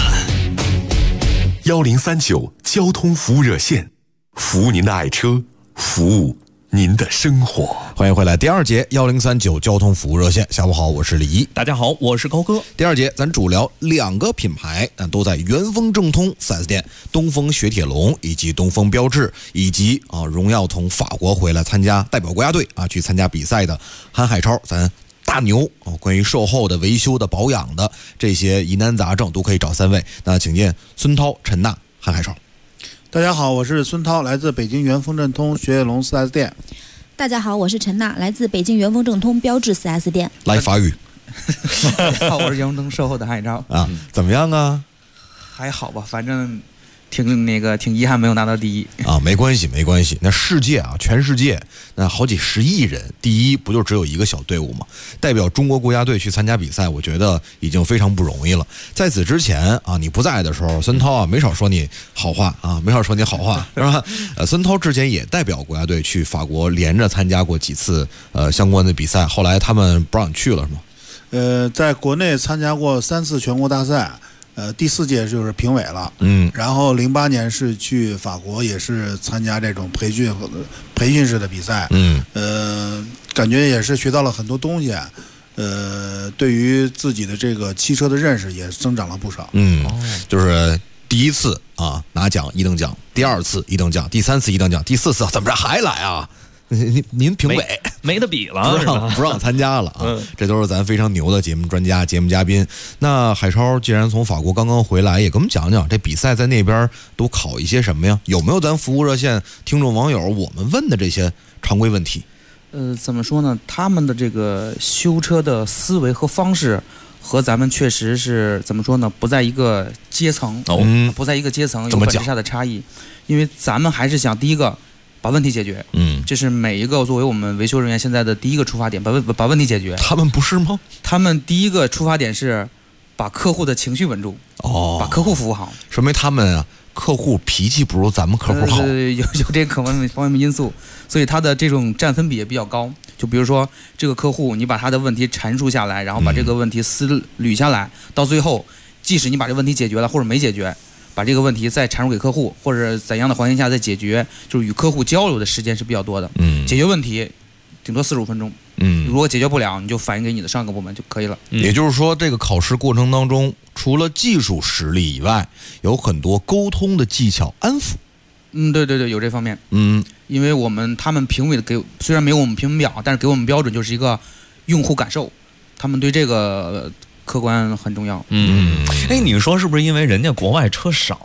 1039交通服务热线，服务您的爱车，服务您的生活。 欢迎回来，第二节1039交通服务热线。下午好，我是李一。 大家好，我是高哥。 第二节咱主聊2个品牌，都在元丰正通 4S 店，东风雪铁龙以及东风标致，以及荣耀从法国回来参加代表国家队去参加比赛的韩海超，咱大牛关于售后的、维修的、保养的这些疑难杂症都可以找3位。那请见孙涛、陈娜、韩海超。 大家好，我是孙涛，来自北京元丰正通雪铁龙 4S 店。 大家好，我是陈娜，来自北京元丰正通标致 4S 店。 来法语。 大家好，我是元丰售后的韩海超。 怎么样啊？ 还好吧，反正挺遗憾没有拿到第一没关系。那世界全世界那好几十亿人，第一不就只有一个小队伍吗？代表中国国家队去参加比赛，我觉得已经非常不容易了。在此之前你不在的时候，孙涛没少说你好话是吧？孙涛之前也代表国家队去法国连着参加过几次相关的比赛，后来他们不让你去了是吗？ 在国内参加过3次全国大赛。第4届就是评委了，然后08年是去法国，也是参加这种培训式的比赛，感觉也是学到了很多东西，对于自己的这个汽车的认识也增长了不少。 就是第1次拿奖1等奖，第2次1等奖，第3次1等奖，第4次怎么着还来啊？您评委没得比了， 不让参加了这都是咱非常牛的节目专家、节目嘉宾。那海超既然从法国刚刚回来，也给我们讲讲这比赛在那边都考一些什么呀？有没有咱服务热线听众网友我们问的这些常规问题？ 怎么说呢？他们的这个修车的思维和方式和咱们确实是怎么说呢？不在一个阶层，不在一个阶层，有本质上的差异。因为咱们还是想第一个把问题解决，这是每一个作为我们维修人员现在的第一个出发点，把问题解决。 他们不是吗？ 他们第一个出发点是把客户的情绪稳住，把客户服务好， 说明他们客户脾气不如咱们客户好， 有这个方面因素，所以他的这种占分比也比较高。就比如说这个客户，你把他的问题阐述下来，然后把这个问题思捋下来，到最后，即使你把这个问题解决了或者没解决，把这个问题再阐述给客户，或者怎样的环境下再解决，就是与客户交流的时间是比较多的。解决问题顶多45分钟。如果解决不了，你就反映给你的上个部门就可以了。 也就是说，这个考试过程当中，除了技术实力以外，有很多沟通的技巧、安抚。 对，有这方面。因为他们评委虽然没有我们评分表，但是给我们标准就是一个用户感受，他们对这个客观很重要。 你说是不是因为人家国外车少，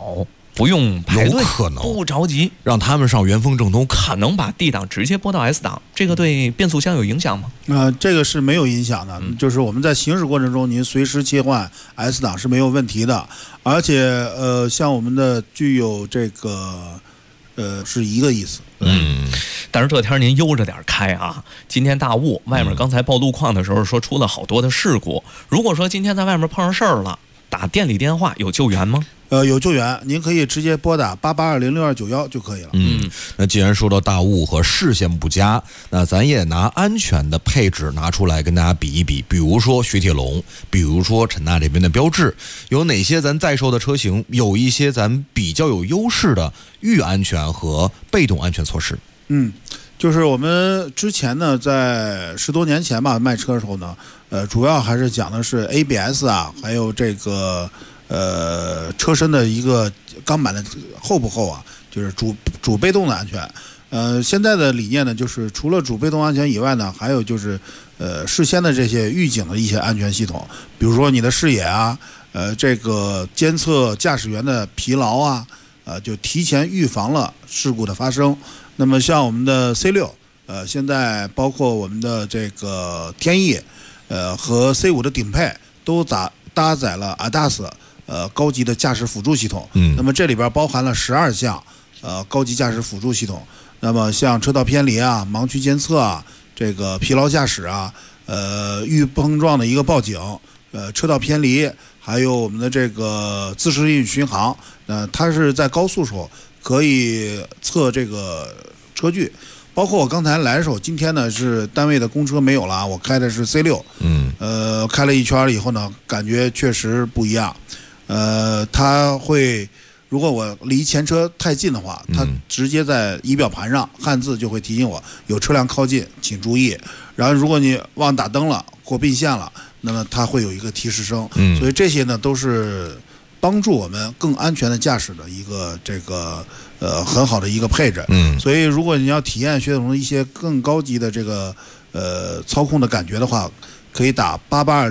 不用排队， 有可能不着急， 让他们上原封正宗， 可能把 D 档直接拨到 S 档，这个对变速箱有影响吗？ 这个是没有影响的，就是我们在行驶过程中，您随时切换 S 档是没有问题的，而且像我们的具有这个是一个意思。 但是这天您悠着点开啊！今天大雾，外面刚才报路况的时候说出了好多的事故。如果说今天在外面碰上事儿了，打店里电话有救援吗？ 有救援，您可以直接拨打88206291就可以了。 那既然说到大雾和视线不佳，那咱也拿安全的配置拿出来跟大家比一比。比如说雪铁龙，比如说陈大这边的标致，有哪些咱在售的车型有一些咱比较有优势的预安全和被动安全措施？ 就是我们之前呢，在10多年前吧卖车的时候呢，主要还是讲的是 ABS 啊，还有这个车身的一个钢板的厚不厚啊，就是主被动的安全。现在的理念呢，就是除了主被动安全以外呢，还有就是事先的这些预警的一些安全系统，比如说你的视野啊，这个监测驾驶员的疲劳啊，就提前预防了事故的发生。那么像我们的 C6，现在包括我们的这个天翼，和 C5 的顶配都搭载了 ADAS。高级的驾驶辅助系统，那么这里边包含了12项高级驾驶辅助系统。那么像车道偏离啊、盲区监测啊、这个疲劳驾驶啊、预碰撞的一个报警、车道偏离，还有我们的这个自适应巡航，它是在高速时候可以测这个车距。包括我刚才来的时候，今天呢是单位的公车没有了，我开的是 C6，开了一圈以后呢，感觉确实不一样。它会，如果我离前车太近的话，它直接在仪表盘上汉字就会提醒我有车辆靠近，请注意。然后如果你忘打灯了或并线了，那么它会有一个提示声。所以这些呢都是帮助我们更安全的驾驶的一个这个很好的一个配置。所以如果你要体验雪铁龙一些更高级的这个操控的感觉的话，可以打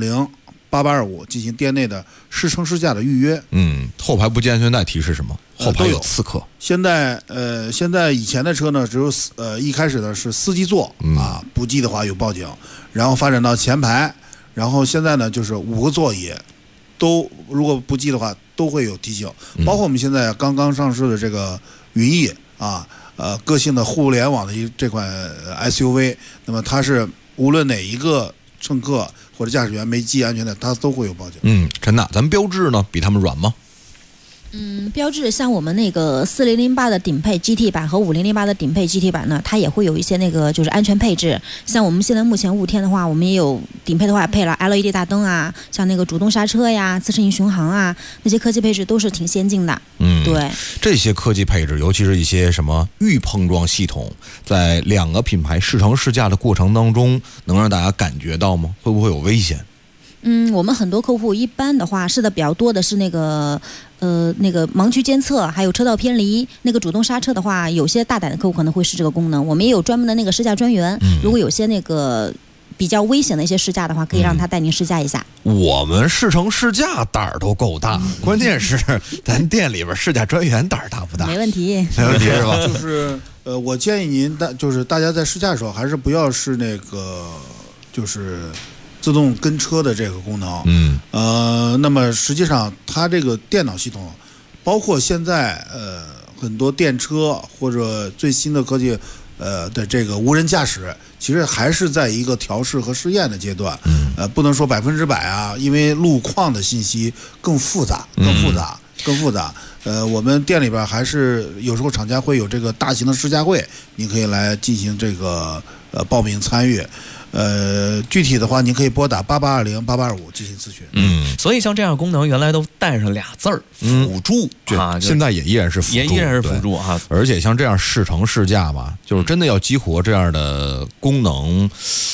88208825进行店内的试乘试驾的预约。 后排不系安全带提示什么？后排有刺客。 现在以前的车呢，只有一开始呢是司机座不系的话有报警，然后发展到前排，然后现在呢就是5个座椅都如果不系的话都会有提醒。包括我们现在刚刚上市的这个云翼啊，个性的互联网的这款 SUV， 那么它是无论哪一个乘客或者驾驶员没系安全带，它都会有报警。 陈娜，咱们标致呢比他们软吗？ 标致像我们那个4008的顶配 GT 版和5008的顶配 GT 版呢，它也会有一些那个就是安全配置。像我们现在目前雾天的话，我们也有顶配的话配了 LED 大灯啊，像那个主动刹车呀、自适应巡航啊，那些科技配置都是挺先进的。对， 这些科技配置，尤其是一些什么预碰撞系统，在两个品牌试乘试驾的过程当中，能让大家感觉到吗？会不会有危险？ 我们很多客户一般的话试的比较多的是那个盲区监测，还有车道偏离。那个主动刹车的话，有些大胆的客户可能会试这个功能。我们也有专门的那个试驾专员，如果有些那个比较危险的一些试驾的话，可以让他带您试驾一下。 我们试乘试驾胆儿都够大，关键是咱店里边试驾专员胆儿大不大？ 没问题， 没问题是吧？ 就是我建议您就是大家在试驾的时候还是不要试那个就是自动跟车的这个功能。那么实际上它这个电脑系统，包括现在很多电车或者最新的科技的这个无人驾驶，其实还是在一个调试和试验的阶段。不能说100%啊，因为路况的信息更复杂。我们店里边还是有时候厂家会有这个大型的试驾会，你可以来进行这个报名参与。具体的话，您可以拨打88208825进行咨询。 所以像这样功能，原来都带上俩字儿辅助啊， 现在也依然是辅助， 也依然是辅助啊。 而且像这样试乘试驾吧，就是真的要激活这样的功能，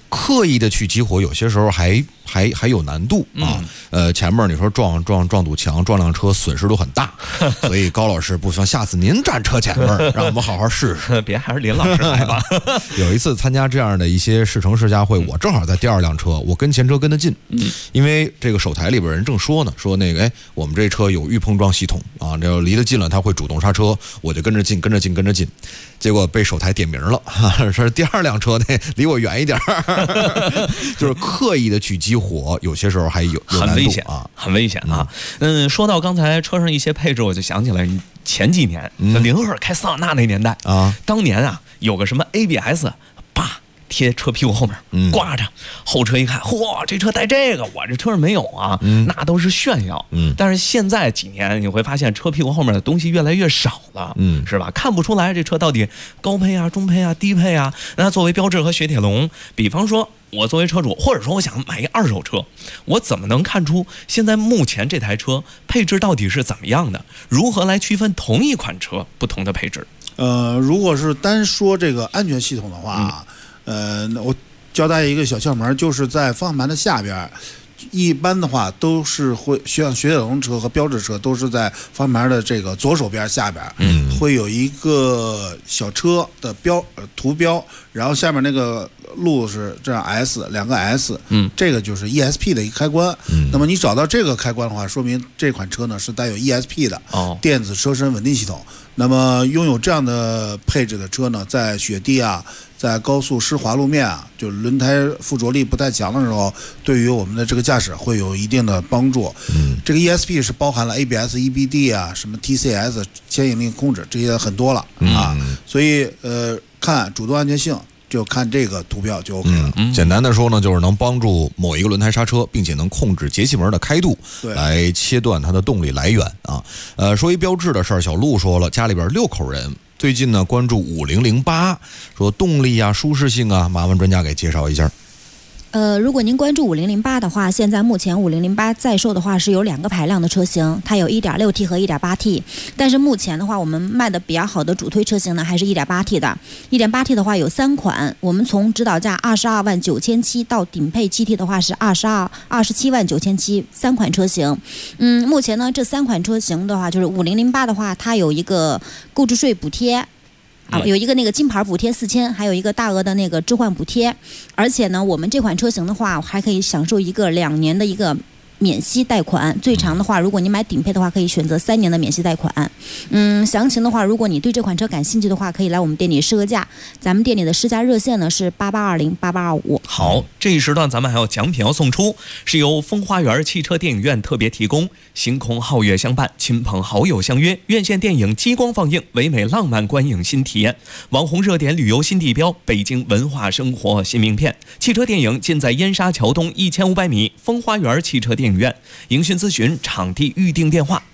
刻意的去激活，有些时候还有难度啊。前面你说撞堵墙、撞辆车，损失都很大，所以高老师不妨下次您站车前面，让我们好好试试。 别，还是林老师来吧。 有一次参加这样的一些试乘试驾会，我正好在第2辆车，我跟前车跟得近，因为这个手台里边人正说呢，说那个我们这车有预碰撞系统啊，这要离得近了，它会主动刹车，我就跟着近，结果被手台点名了，说第2辆车那离我远一点。就是刻意的去激活，有些时候还有很危险啊，很危险啊。说到刚才车上一些配置，我就想起来前几年林赫开桑塔纳那年代啊，当年啊有个什么 ABS， 贴车屁股后面挂着，后车一看，嚯，这车带这个，我这车上没有啊，那都是炫耀。但是现在几年你会发现车屁股后面的东西越来越少了，是吧？看不出来这车到底高配啊、中配啊、低配啊。那作为标致和雪铁龙，比方说我作为车主，或者说我想买一2手车，我怎么能看出现在目前这台车配置到底是怎么样的？如何来区分同一款车不同的配置？ 如果是单说这个安全系统的话，我教大家一个小窍门，就是在方向盘的下边，一般的话都是会像雪铁龙车和标致车都是在方向盘的这个左手边下边，会有一个小车的图标，然后下面那个路是这样 S 2个 S，这个就是 ESP 的一个开关。那么你找到这个开关的话，说明这款车呢是带有 ESP 的电子车身稳定系统。那么拥有这样的配置的车呢，在雪地啊，在高速湿滑路面啊，就是轮胎附着力不太强的时候，对于我们的这个驾驶会有一定的帮助。这个 ESP 是包含了 ABS、EBD 啊，什么 TCS 牵引力控制这些很多了啊，所以看主动安全性，就看这个图标就 OK 了。 简单的说呢，就是能帮助某一个轮胎刹车，并且能控制节气门的开度，来切断它的动力来源啊。说一标致的事儿，小陆说了，家里边6口人，最近呢关注5008，说动力啊、舒适性啊，麻烦专家给介绍一下。 如果您关注5008的话，现在目前5008在售的话是有2个排量的车型，它有 1.6T 和 1.8T， 但是目前的话我们卖的比较好的主推车型呢还是 1.8T 的。 1.8T 的话有3款，我们从指导价22万9千7到顶配 GT 的话是27万9千7，3款车型。目前呢这3款车型的话，就是5008的话，它有一个购置税补贴有一个那个金牌补贴4000，还有一个大额的那个置换补贴，而且呢，我们这款车型的话，还可以享受一个2年的一个免息贷款，最长的话，如果你买顶配的话，可以选择3年的免息贷款。详情的话，如果你对这款车感兴趣的话，可以来我们店里试个驾。咱们店里的试驾热线呢是88208825。 好，这一时段咱们还有奖品要送出，是由风花园汽车电影院特别提供，星空皓月相伴，亲朋好友相约，院线电影激光放映，唯美浪漫观影新体验，网红热点旅游新地标，北京文化生活新名片。汽车电影尽在燕莎桥东1500米风花园汽车电影院，营讯咨询场地预订电话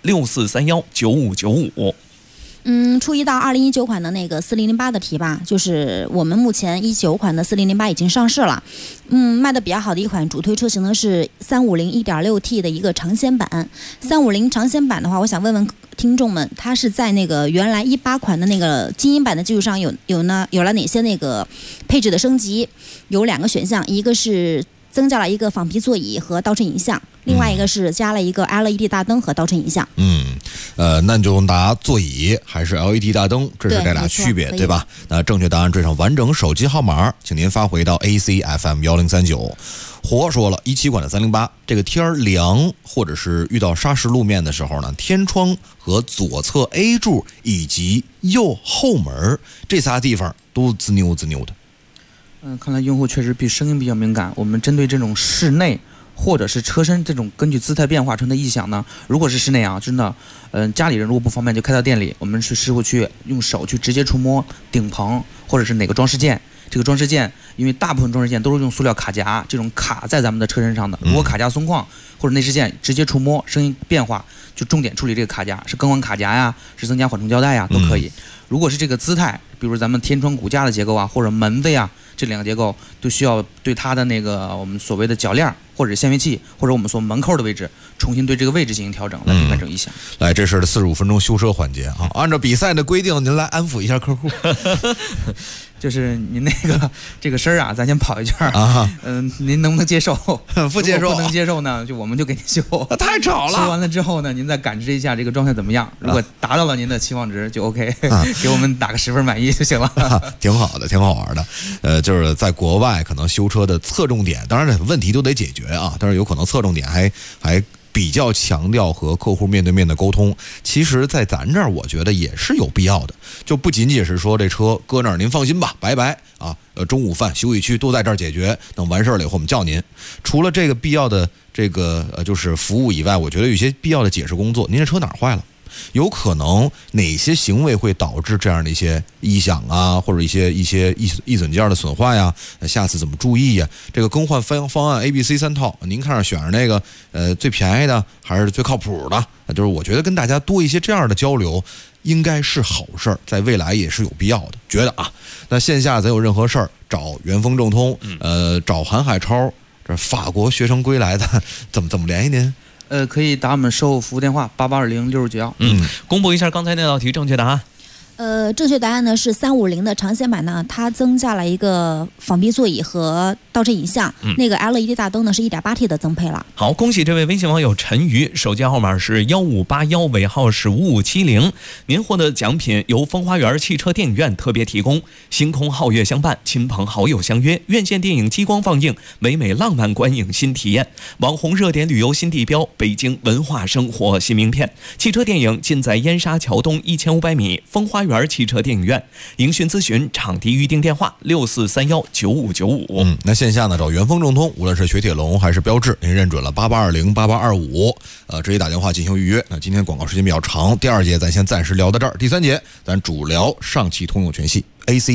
64319595。 初一到2019款的那个4008的提吧，就是我们目前19款的4008已经上市了。卖的比较好的一款主推车型呢是350 1.6T 的一个尝鲜版。350尝鲜版的话，我想问问听众们，它是在那个原来18款的那个精英版的基础上有了哪些那个配置的升级？有2个选项，一个是增加了一个仿皮座椅和倒车影像，另外一个是加了一个 LED 大灯和倒车影像。 那你就拿座椅还是 LED 大灯，这是这俩区别， 对吧？那正确答案缀上完整手机号码，请您发回到 ACFM 1039。活说了，17款的308，这个天凉或者是遇到砂石路面的时候呢，天窗和左侧 A 柱以及右后门这仨地方都滋扭滋扭的。 看来用户确实对声音比较敏感。我们针对这种室内或者是车身这种根据姿态变化成的异响呢，如果是室内啊，真的，家里人如果不方便就开到店里，我们是师傅去用手去直接触摸顶棚或者是哪个装饰件。这个装饰件，因为大部分装饰件都是用塑料卡夹，这种卡在咱们的车身上的。如果卡夹松旷或者内饰件直接触摸，声音变化就重点处理这个卡夹，是更换卡夹呀，是增加缓冲胶带呀，都可以。如果是这个姿态，比如咱们天窗骨架的结构啊，或者门子呀，这2个结构都需要对它的那个我们所谓的铰链或者限位器，或者我们说门扣的位置，重新对这个位置进行调整，来避免这种异响。 来，这是45分钟修车环节啊，按照比赛的规定，您来安抚一下客户。 就是您这个声儿啊，咱先跑一圈啊。您能不能接受？ 不接受。 不能接受呢，我们就给您修。 太吵了。 修完了之后呢，您再感知一下这个状态怎么样。如果达到了您的期望值，就 OK，给我们打个10分满意就行了。 挺好的，挺好玩的。就是在国外可能修车的侧重点，当然问题都得解决啊，但是有可能侧重点还比较强调和客户面对面的沟通，其实在咱这儿我觉得也是有必要的，就不仅仅是说这车搁那儿您放心吧，拜拜啊，中午饭休息区都在这儿解决，等完事儿了以后我们叫您。除了这个必要的这个就是服务以外，我觉得有一些必要的解释工作，您这车哪儿坏了？有可能哪些行为会导致这样的一些异响啊，或者一些易损件的损坏呀？下次怎么注意呀？这个更换方案 A、B、C 3套，您看着选着那个最便宜的还是最靠谱的？就是我觉得跟大家多一些这样的交流，应该是好事儿，在未来也是有必要的。觉得啊，那线下咱有任何事儿找元丰正通，找韩海超，这法国学成归来的，怎么联系您？ 可以打我们售后服务电话8820-6991。 公布一下刚才那道题正确答案。 正确答案呢是350的长线版呢，它增加了一个仿壁座椅和倒车影像，那个 LED 大灯呢是 1.8T 的增配了。 好，恭喜这位微信网友陈瑜，手机号码是1581，尾号是5570。您获得奖品由风花园汽车电影院特别提供，星空皓月相伴，亲朋好友相约，院线电影激光放映，美美浪漫观影新体验，网红热点旅游新地标，北京文化生活新名片。汽车电影尽在燕莎桥东1500米风花园汽车电影院。营讯咨询场地预订电话6431959595。 那线下呢找元丰正通，无论是雪铁龙还是标致，您认准了88208825，直接打电话进行预约。那今天广告时间比较长，第2节咱先暂时聊到这儿，第3节咱主聊上汽通用全系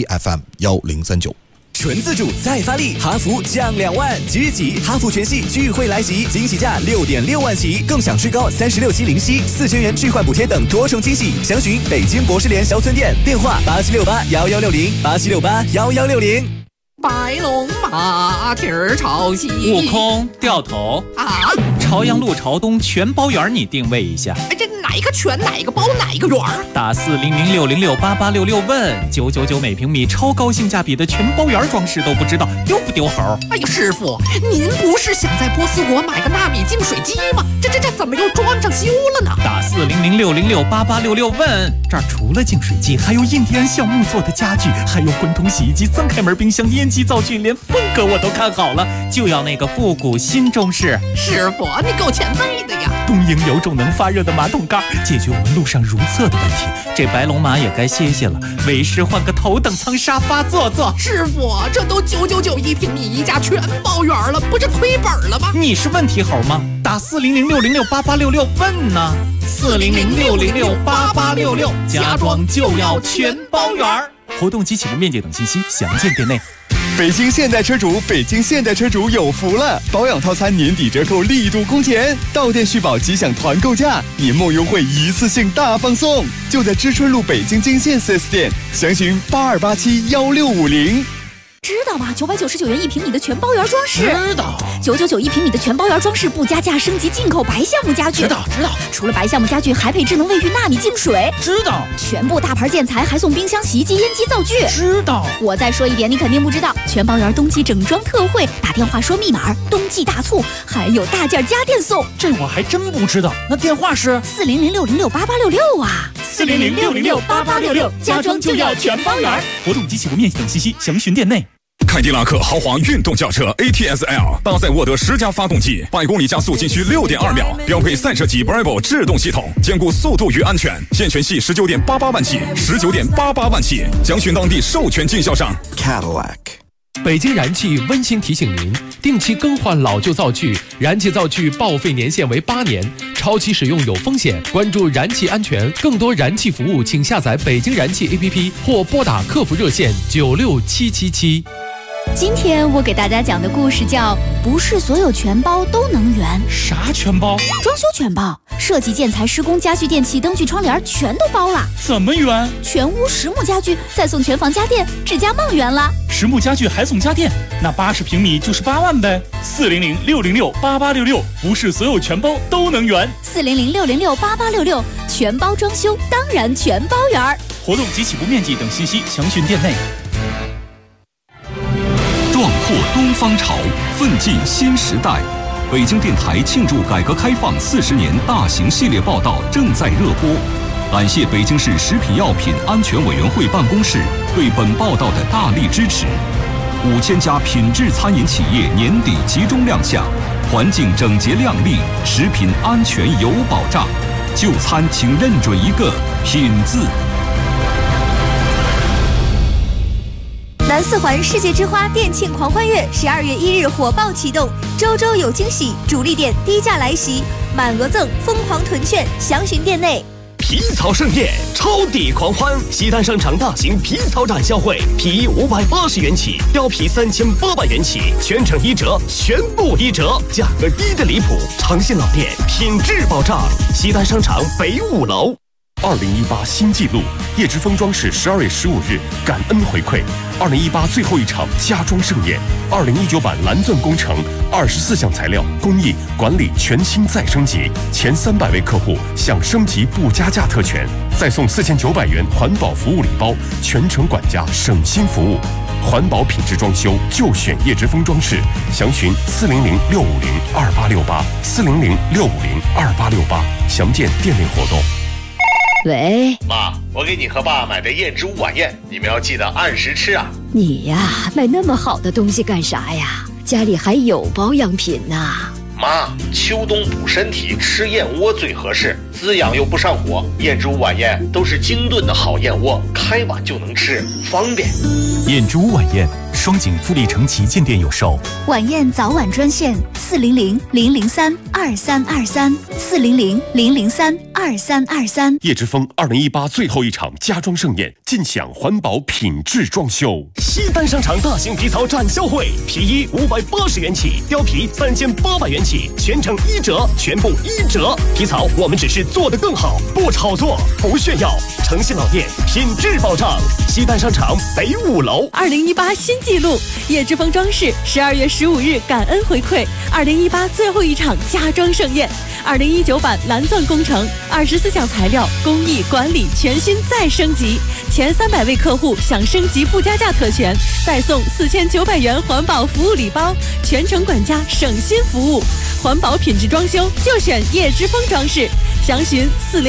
ACFM1039。 纯自主再发力，哈弗降2万，即集哈弗全系聚会来袭，惊喜价6.6万起，更享最高36期零息，4000元置换补贴等多重惊喜。详询北京博士联销村店，电话87681160，87681160。 白龙马蹄儿朝西， 悟空掉头啊！ 朝阳路朝东全包圆，你定位一下。 哎，这哪一个全哪一个包哪一个圆？ 打400606866问999每平米，超高性价比的全包圆装饰都不知道丢不丢猴？ 哎呀，师傅，您不是想在波斯国买个纳米净水机吗？这怎么又装上修了呢？ 打40060688866问，这儿除了净水机，还有印第安橡木做的家具，还有滚筒洗衣机、3开门冰箱、烟机灶具，连风格我都看好了，就要那个复古新中式。 师傅，你够前卫的呀！ 东营有种能发热的马桶盖，解决我们路上如厕的问题。这白龙马也该歇歇了，为师换个头等舱沙发坐坐。 师傅，这都999一平米，一家全包圆了，不是亏本了吗？ 你是问题猴吗？打40060688866问呢，40060688866，家装就要全包圆。活动及起步面积等信息详见店内。 北京现代车主有福了！保养套餐年底折扣力度空前，到店续保即享团购价，年末优惠一次性大放送，就在知春路北京金线 4S 店，详询82871650。 知道吗？999元一平米的全包圆装饰。 知道。 999一平米的全包圆装饰不加价，升级进口白橡木家具。 知道。 除了白橡木家具，还配智能卫浴纳米净水。 知道。 全部大牌建材还送冰箱、洗衣机、烟机、灶具。 知道。 我再说一点，你肯定不知道，全包圆冬季整装特惠，打电话说密码，冬季大促，还有大件家电送。 这我还真不知道。那电话是 40060688866啊 ，40060688866，家装就要全包圆。 活动及起步面积等信息详询店内。 凯迪拉克豪华运动轿车 ATS-L 搭载沃德10加发动机，100公里加速仅需6.2秒，标配赛车级 Bravo 制动系统，兼顾速度与安全。现全系19.88万起，19.88万起，详询当地授权经销商 Cadillac。北京燃气温馨提醒您，定期更换老旧灶具，燃气灶具报废年限为8年，超期使用有风险。关注燃气安全，更多燃气服务，请下载北京燃气 APP 或拨打客服热线96777。 今天我给大家讲的故事叫《不是所有全包都能圆》。 啥全包？ 装修全包。 设计、建材、施工、家具、电器、灯具、窗帘全都包了。 怎么圆？ 全屋实木家具，再送全房家电，智家梦圆了。 实木家具还送家电，那80平米就是8万呗。400-606-8866，不是所有全包都能圆。 400-606-8866，全包装修，当然全包圆。 活动及起步面积等信息详询店内。 壮阔东方潮，奋进新时代。北京电台庆祝改革开放40年大型系列报道正在热播，感谢北京市食品药品安全委员会办公室对本报道的大力支持。5000家品质餐饮企业年底集中亮相，环境整洁亮丽，食品安全有保障。就餐请认准一个品字。 南四环世界之花店庆狂欢月12月1日火爆启动，周周有惊喜，主力店低价来袭，满额赠，疯狂囤券，详询店内。 皮草盛宴，超抵狂欢！西单商场大型皮草展销会，皮衣580元起，貂皮3800元起，全程1折，全部1折，价格低的离谱。诚信老店，品质保障。西单商场北5楼。 2018新纪录，叶之峰装饰12月15日感恩回馈，2018最后一场家装盛宴，2019版蓝钻工程24项材料工艺管理全新再升级，前300位客户享升级不加价特权，再送4900元环保服务礼包，全程管家省心服务。环保品质装修就选叶之峰装饰，详询400-650-2868，400-650-2868，详见店内活动。 喂， 妈，我给你和爸买的燕之屋晚宴，你们要记得按时吃啊。 你呀，买那么好的东西干啥呀？家里还有保养品呢。 妈，秋冬补身体，吃燕窝最合适，滋养又不上火。燕之屋晚宴都是精炖的好燕窝，开碗就能吃，方便。 燕之屋晚宴，双井富力城旗舰店有售。 晚宴早晚专线400-003-2323，400-003-2323。 叶之峰2018最后一场家装盛宴，尽享环保品质装修。 西单商场大型皮草展销会，皮衣580元起，貂皮3800元起，全程1折，全部1折。皮草我们只是做得更好，不炒作，不炫耀。诚信老店，品质保障。西单商场北5楼。 2018新纪录，叶之峰装饰12月15日感恩回馈，2018最后一场家装盛宴，2019版蓝钻工程24项材料工艺管理全新再升级，前300位客户享升级不加价特权，再送4900元环保服务礼包，全程管家省心服务。环保品质装修就选叶之峰装饰，详询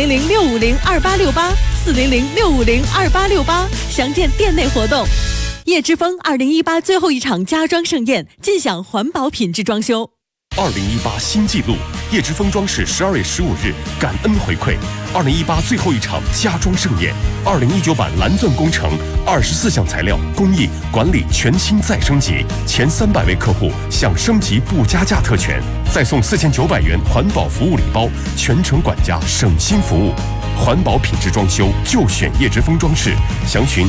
400-650-2868，400-650-2868，详见店内活动。叶之峰2018最后一场家装盛宴，尽享环保品质装修。 2018新纪录，叶之峰装饰12月15日感恩回馈，2018最后一场家装盛宴，2019版蓝钻工程24项材料工艺管理全新再升级，前300位客户享升级不加价特权，再送4900元环保服务礼包，全程管家省心服务。环保品质装修就选叶之峰装饰，详询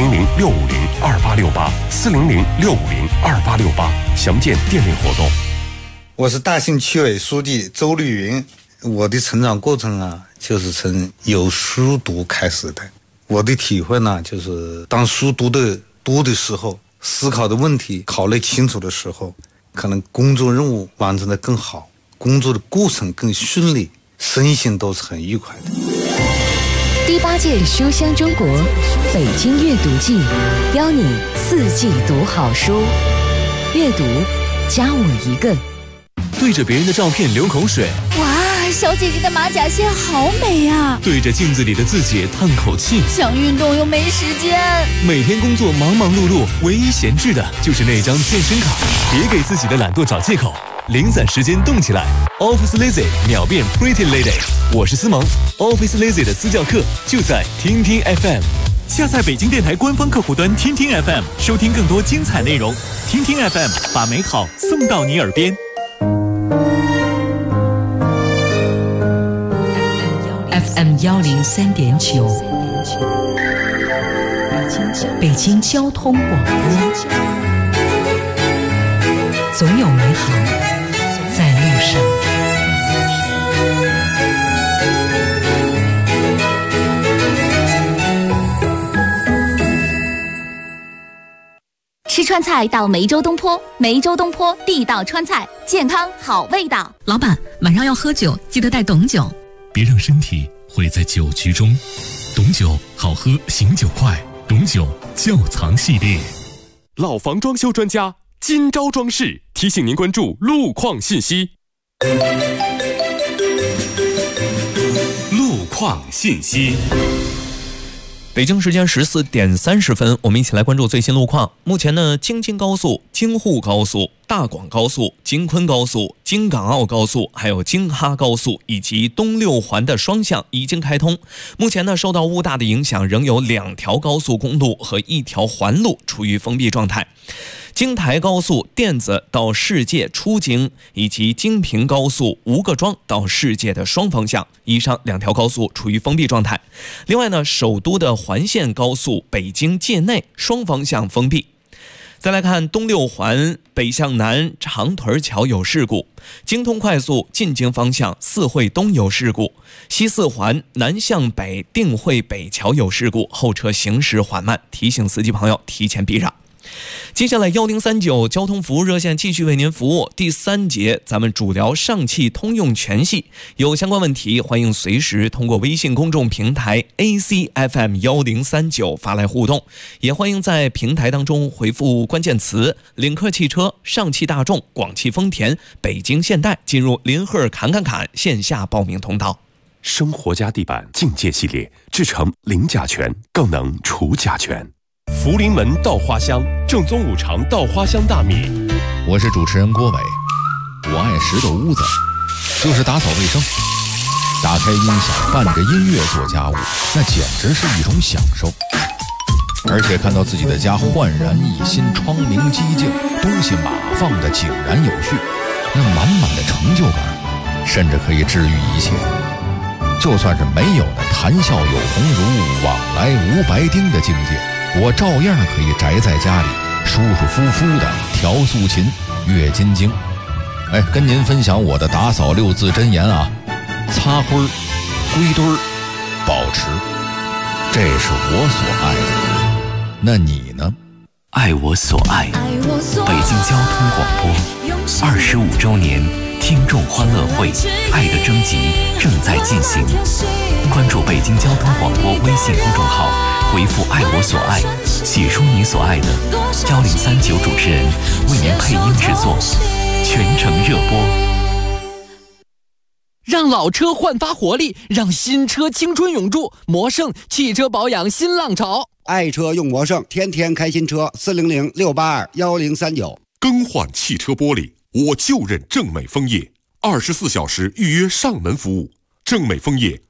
400-650-2868，400-650-2868，详见店内活动。 我是大兴区委书记周绿云，我的成长过程啊，就是从有书读开始的。我的体会呢，就是当书读的多的时候，思考的问题考虑清楚的时候，可能工作任务完成的更好，工作的过程更顺利，身心都是很愉快的。 第8届书香中国北京阅读季，邀你4季读好书，阅读加我一个。 对着别人的照片流口水， 哇，小姐姐的马甲线好美啊！ 对着镜子里的自己叹口气， 想运动又没时间。 每天工作忙忙碌碌，唯一闲置的就是那张健身卡。别给自己的懒惰找借口，零散时间动起来。Office Lazy 秒变 Pretty Lady， 我是思萌。Office Lazy 的私教课就在听听 FM。 下载北京电台官方客户端听听 FM， 收听更多精彩内容。听听 FM， 把美好送到你耳边。 FM 103.9，北京交通广播，总有美好在路上。 川菜到梅州东坡，梅州东坡地道川菜，健康好味道。 老板，晚上要喝酒，记得带董酒。 别让身体毁在酒局中。董酒好喝，醒酒快。董酒窖藏系列。 老房装修专家今朝装饰提醒您关注路况信息。路况信息。 北京时间14点30分，我们一起来关注最新路况。目前呢，京津高速、京沪高速、大广高速、京昆高速、京港澳高速，还有京哈高速以及东六环的双向已经开通。目前呢，受到雾大的影响，仍有2条高速公路和1条环路处于封闭状态。京台高速甸子到世界出京，以及京平高速吴各庄到世界的双方向，以上2条高速处于封闭状态。另外呢，首都的环线高速北京界内双方向封闭。再来看东六环北向南长屯桥有事故，京通快速进京方向四惠东有事故，西四环南向北定惠北桥有事故，后车行驶缓慢，提醒司机朋友提前避让。接下来1039交通服务热线继续为您服务。第3节咱们主聊上汽通用全系，有相关问题欢迎随时通过微信公众平台 ACFM1039 发来互动，也欢迎在平台当中回复关键词领克汽车、上汽大众、广汽丰田、北京现代，进入林赫侃线下报名通道。 生活家地板境界系列制成零甲醛，更能除甲醛。福临门稻花香，正宗五常稻花香大米。 我是主持人郭伟，我爱石头屋子，就是打扫卫生，打开音响，伴着音乐做家务，那简直是一种享受。而且看到自己的家焕然一新，窗明几净，东西码放的井然有序，那满满的成就感，甚至可以治愈一切。就算是没有那谈笑有鸿儒，往来无白丁的境界，我照样可以宅在家里，舒舒服服的调素琴，阅金经。跟您分享我的打扫6字真言啊：擦灰儿、归堆儿、保持。这是我所爱的。那你呢？ 爱我所爱。北京交通广播25周年听众欢乐会爱的征集正在进行，关注北京交通广播微信公众号，回复爱我所爱，写出你所爱的，1039主持人为您配音制作，全程热播。 让老车焕发活力，让新车青春永驻。魔胜汽车保养新浪潮， 爱车用魔胜，天天开新车。400-682-1039。 更换汽车玻璃，我就认正美枫叶，24小时预约上门服务。正美枫叶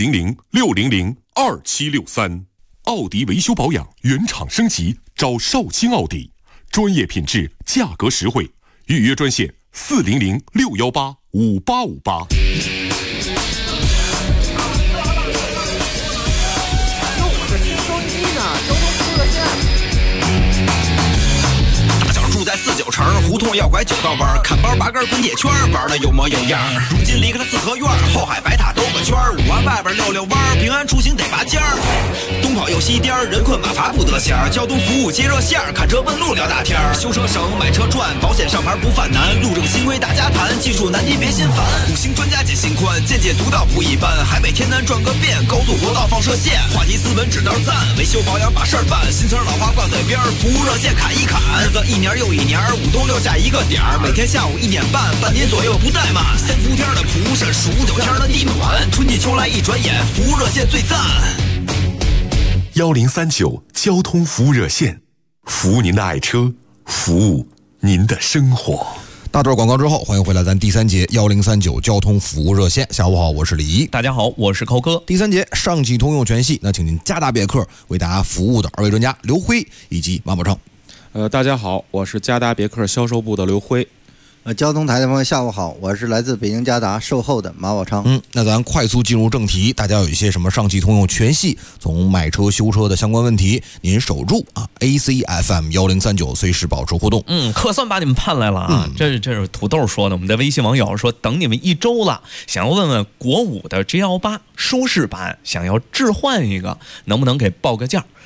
400-600-2763。奥迪维修保养原厂升级，找绍兴奥迪，专业品质，价格实惠。预约专线400-618-5858。 住在49城，胡同要拐9道弯，看包拔根滚铁圈，玩的有模有样。如今离开了四合院，后海白塔兜个圈，5环外边溜弯，平安出行得拔尖儿。东跑右西颠，人困马乏不得闲。交通服务接热线，看车问路聊大天。修车省，买车赚，保险上牌不犯难。路政新规大家谈，技术难题别心烦。5星专家解心宽，见解独到不一般。海北天南转个遍，高速国道放射线，话题斯文指道赞，维修保养把事儿办。新词老话挂嘴边，服务热线砍一砍。日子一年又一年，5冬6夏一个点儿，每天下午1点半，半年左右不怠慢。3伏天的蒲扇，数9天的地暖，春季秋来一转眼，服务热线最赞。 1039交通服务热线，服务您的爱车，服务您的生活。 大段广告之后，欢迎回来咱第3节1039交通服务热线。下午好，我是李怡。 大家好，我是寇哥。 第3节上汽通用全系，那请您加大别克为大家服务的2位专家刘辉以及马宝成。 大家好，我是嘉达别克销售部的刘辉。 交通台的朋友下午好，我是来自北京嘉达售后的马宝昌。 那咱快速进入正题，大家有一些什么上汽通用全系从买车修车的相关问题，您守住啊 ACFM 1039，随时保持互动。 可算把你们盼来了啊！这是土豆说的，我们的微信网友说等你们1周了，想要问问国5的 G18 舒适版，想要置换一个，能不能给报个价？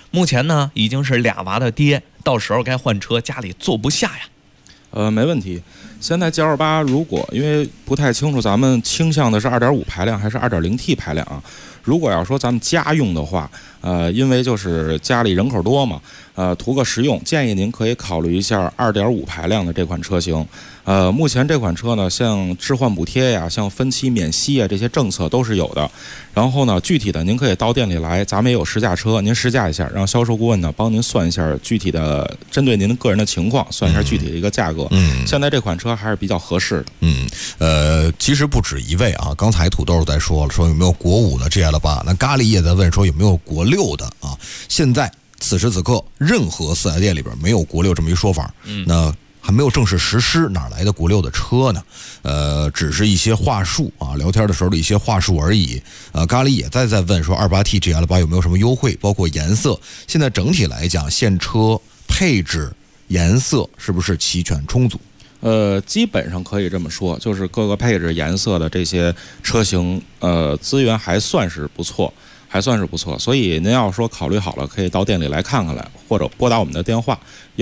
目前呢已经是俩娃的爹，到时候该换车，家里坐不下呀。 没问题。现在 G28 如果因为不太清楚咱们倾向的是 2.5 排量还是 2.0T 排量啊，如果要说咱们家用的话，因为就是家里人口多嘛，图个实用，建议您可以考虑一下 2.5 排量的这款车型。目前这款车呢，像置换补贴呀，像分期免息啊，这些政策都是有的。然后呢，具体的您可以到店里来，咱们也有试驾车，您试驾一下，让销售顾问呢帮您算一下具体的，针对您个人的情况算一下具体的一个价格。现在这款车还是比较合适的。其实不止一位啊，刚才土豆在说了，说有没有国5的 GL8，那咖喱也在问说有没有国6的啊。现在此时此刻，任何4S店里边没有国6这么一说法，那还没有正式实施，哪来的国6的车呢？只是一些话术啊，聊天的时候的一些话术而已。咖喱也在问说 28T GL8 有没有什么优惠，包括颜色。现在整体来讲，现车配置、颜色是不是齐全充足？ 基本上可以这么说，就是各个配置、颜色的这些车型，资源还算是不错。所以您要说考虑好了，可以到店里来看看来，或者拨打我们的电话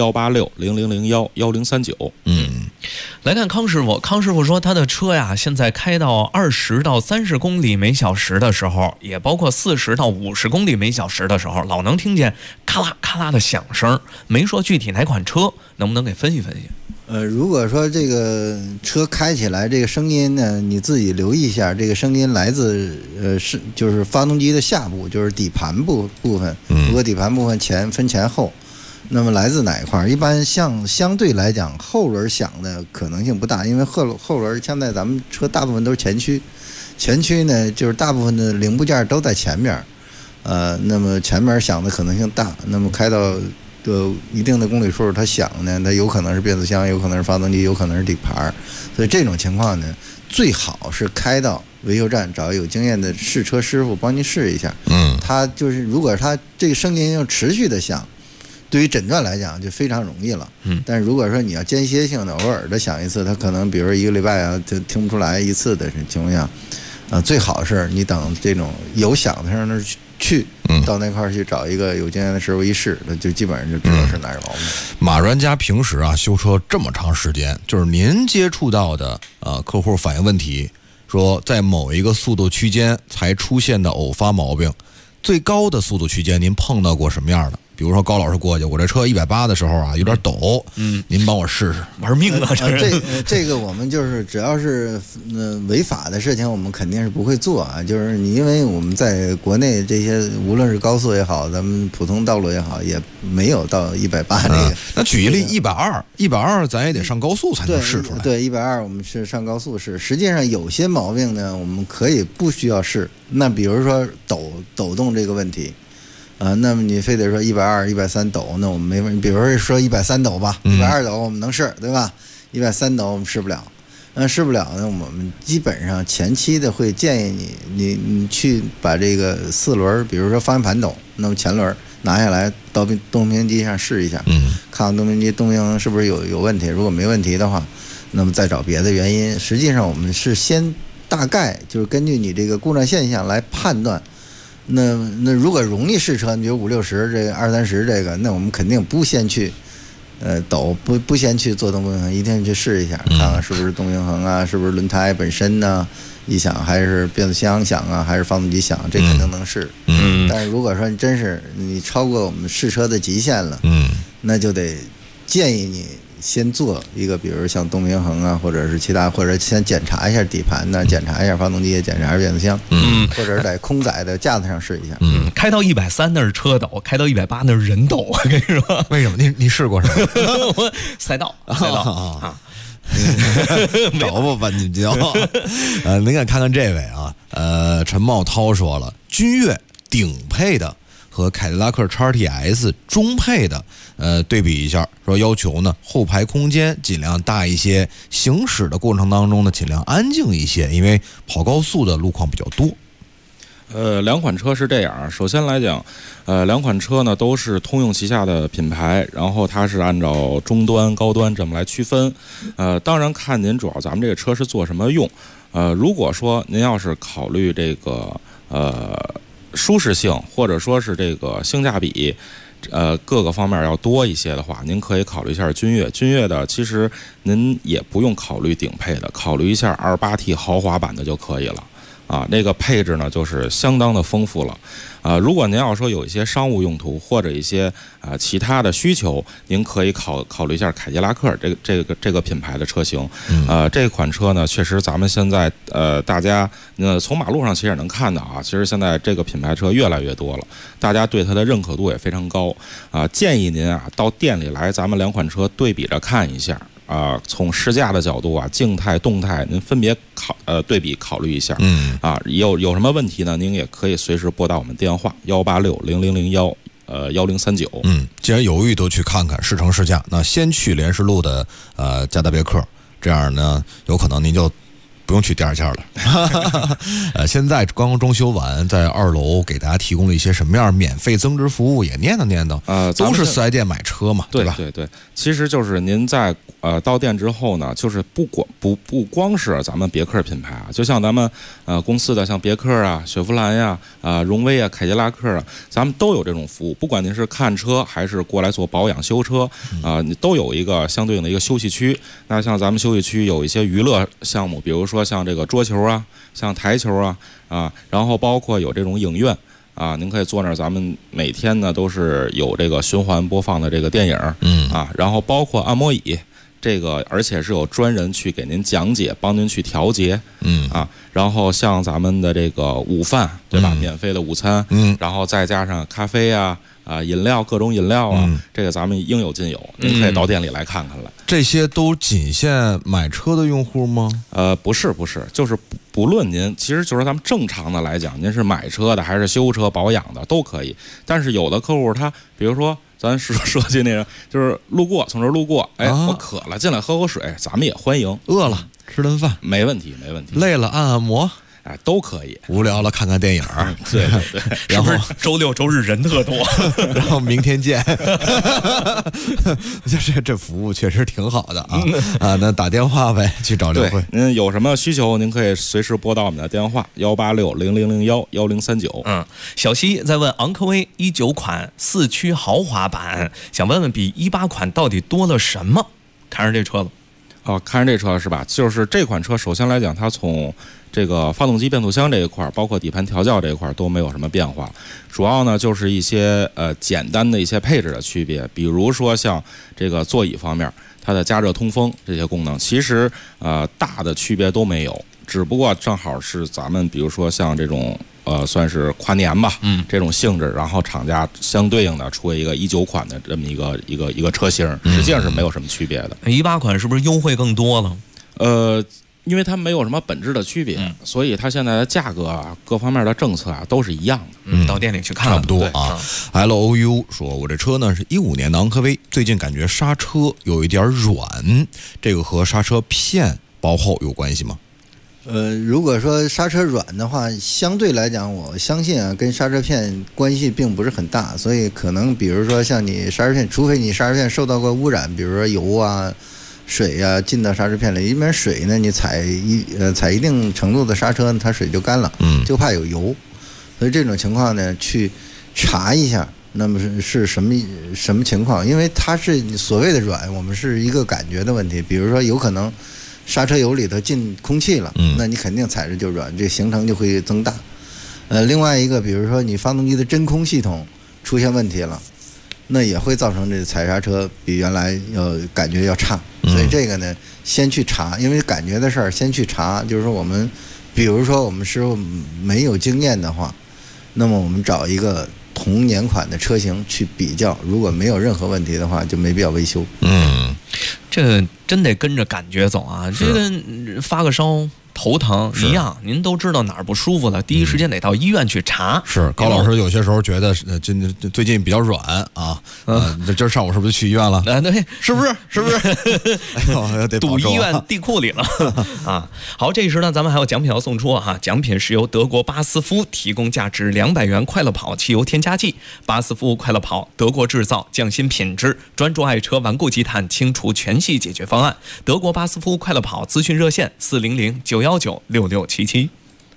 186-0001-1039。 来看康师傅，康师傅说他的车呀，现在开到20到30公里每小时的时候，也包括40到50公里每小时的时候，老能听见咔啦咔啦的响声，没说具体哪款车，能不能给分析分析？ 如果说这个车开起来这个声音呢，你自己留意一下，这个声音来自就是发动机的下部，就是底盘部分。如果底盘部分分前后，那么来自哪一块？一般相对来讲，后轮响的可能性不大，因为后轮现在咱们车大部分都是前驱，前驱呢就是大部分的零部件都在前面，那么前面响的可能性大。那么开到一定的公里数，它响呢，它有可能是变速箱，有可能是发动机，有可能是底盘，所以这种情况呢，最好是开到维修站找有经验的试车师傅帮您试一下。他就是如果他这个声音要持续的响，对于诊断来讲就非常容易了。但是如果说你要间歇性的偶尔的响一次，他可能比如1个礼拜啊就听不出来一次的情况下，最好是你等这种有响的上那去到那块去找一个有经验的师傅一试，那就基本上就知道是哪儿有毛病。 马专家平时啊修车这么长时间，就是您接触到的客户反映问题，说在某一个速度区间才出现的偶发毛病，最高的速度区间您碰到过什么样的？比如说高老师过去，我这车180的时候啊有点抖，您帮我试试， 玩命啊！ 这个我们就是只要是违法的事情，我们肯定是不会做啊。就是你因为我们在国内这些无论是高速也好，咱们普通道路也好，也没有到180这个。 那举一例，120咱也得上高速才能试出来。 对，120我们是上高速试。实际上有些毛病呢，我们可以不需要试。那比如说抖动这个问题。那么你非得说120、130抖，那我们没问题。比如说130抖吧，120抖我们能试，对吧？130抖我们试不了，试不了呢，我们基本上前期的会建议你去把这个4轮，比如说方向盘抖，那么前轮拿下来到动平衡机上试一下，看看动平衡是不是有问题。如果没问题的话，那么再找别的原因。实际上我们是先大概就是根据你这个故障现象来判断。那如果容易试车，你就50、60这个20、30这个，那我们肯定不先去抖，不先去做动平衡，一定去试一下，看看是不是动平衡啊，是不是轮胎本身呢一响，还是变速箱响啊，还是发动机响，这肯定能试。但是如果说你真是你超过我们试车的极限了，那就得建议你先做一个，比如像动平衡啊，或者是其他，或者先检查一下底盘呢，检查一下发动机，检查一下变速箱，或者是在空载的架子上试一下。 开到130那是车抖，开到180那是人抖。我跟你说， 为什么？你试过是吧？ 我赛道啊。 找吧吧你就您看看这位啊，陈茂涛说了，君越顶配的和凯迪拉克 XTS 中配的对比一下，说要求呢后排空间尽量大一些，行驶的过程当中呢尽量安静一些，因为跑高速的路况比较多。 两款车是这样，首先来讲，两款车呢都是通用旗下的品牌，然后它是按照中端、高端这么来区分。当然看您主要咱们这个车是做什么用。如果说您要是考虑这个舒适性或者说是这个性价比。各个方面要多一些的话，您可以考虑一下君越。君越的其实您也不用考虑顶配的，考虑一下28T 豪华版的就可以了。那个配置呢就是相当的丰富了。如果您要说有一些商务用途或者一些其他的需求，您可以考虑一下凯迪拉克这个品牌的车型。这款车呢，确实咱们现在大家从马路上其实也能看到啊，其实现在这个品牌车越来越多了，大家对它的认可度也非常高。建议您到店里来，咱们2款车对比着看一下。从试驾的角度静态、动态，您分别对比考虑一下。有什么问题呢？您也可以随时拨打我们电话18600011039。 既然犹豫，都去看看试乘试驾。那先去莲石路的加达别克，这样呢，有可能您就不用去第二家了。现在刚刚装修完，在2楼给大家提供了一些什么样免费增值服务，也念叨念叨。都是4S店买车嘛， 对吧？ 对，其实就是您在到店之后呢，就是不光是咱们别克品牌就像咱们公司的像别克雪佛兰呀、荣威凯迪拉克咱们都有这种服务。不管您是看车还是过来做保养修车你都有一个相对应的一个休息区。那像咱们休息区有一些娱乐项目，比如说像这个桌球像台球然后包括有这种影院您可以坐那儿，咱们每天呢都是有这个循环播放的这个电影然后包括按摩椅。这个而且是有专人去给您讲解，帮您去调节，然后像咱们的这个午饭，对吧？免费的午餐，然后再加上咖啡饮料，各种饮料这个咱们应有尽有，您可以到店里来看看了。 这些都仅限买车的用户吗？ 不是，就是不论您，其实就是咱们正常的来讲，您是买车的还是修车保养的都可以。但是有的客户他，比如说。咱说起那个，就是从这儿路过，我渴了，进来喝口水，咱们也欢迎。 饿了吃顿饭， 没问题。 累了按摩， 都可以。 无聊了看看电影， 对。 然后周6周日人特多， 然后明天见。这服务确实挺好的那打电话呗，去找刘慧。 您有什么需求，您可以随时拨打我们的电话18600011039。 小西在问昂科威19款4驱豪华版，想问问比18款到底多了什么？看上这车了。 看上这车是吧？就是这款车，首先来讲，它从这个发动机、变速箱这一块，包括底盘调教这一块都没有什么变化，主要呢就是一些简单的一些配置的区别，比如说像这个座椅方面，它的加热、通风这些功能，其实大的区别都没有，只不过正好是咱们比如说像这种。算是跨年吧，这种性质，然后厂家相对应的出了一个19款的这么一个车型，实际上是没有什么区别的。 18款是不是优惠更多了？ 因为它没有什么本质的区别，所以它现在的价格各方面的政策都是一样的。 到店里去看差不多LOU 说，我这车呢是15年的昂科威，最近感觉刹车有一点软，这个和刹车片薄厚有关系吗？ 如果说刹车软的话，相对来讲，我相信跟刹车片关系并不是很大，所以可能比如说像你刹车片，除非你刹车片受到过污染，比如说油水进到刹车片里，一般水呢，你踩一定程度的刹车，它水就干了，就怕有油，所以这种情况呢，去查一下，那么是什么情况？因为它是所谓的软，我们是一个感觉的问题，比如说有可能。刹车油里头进空气了，那你肯定踩着就软，这行程就会增大。另外一个，比如说你发动机的真空系统出现问题了，那也会造成这踩刹车比原来感觉要差。所以这个呢，先去查，因为感觉的事儿先去查。就是说比如说我们师傅没有经验的话，那么我们找一个同年款的车型去比较，如果没有任何问题的话，就没必要维修。 这真得跟着感觉走啊！这个发个烧、头疼一样，您都知道哪儿不舒服了，第一时间得到医院去查。 是高老师有些时候觉得最近比较软今儿上午是不是去医院了？ 对， 是不是？哎呦，得堵医院地库里了好，这时呢，咱们还有奖品要送出奖品是由德国巴斯夫提供价值200元快乐跑汽油添加剂。巴斯夫快乐跑，德国制造，匠心品质，专注爱车，顽固积碳，清除全系解决方案。德国巴斯夫快乐跑咨询热线400-919-6677。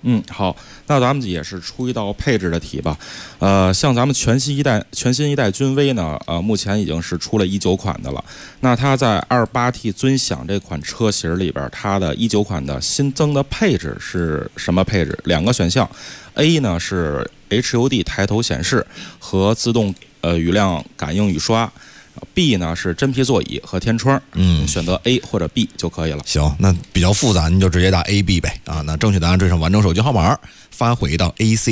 好，那咱们也是出一道配置的题吧。像咱们全新一代君威呢，目前已经是出了19款的了。那它在28T 尊享这款车型里边，它的19款的新增的配置是什么配置？2个选项 ，A 呢是 HUD 抬头显示和自动雨量感应雨刷。B 呢是真皮座椅和天窗，选择 A 或者 B 就可以了。 行，那比较复杂，你就直接打 A、B 呗啊。那正确答案追上完整手机号码，发回到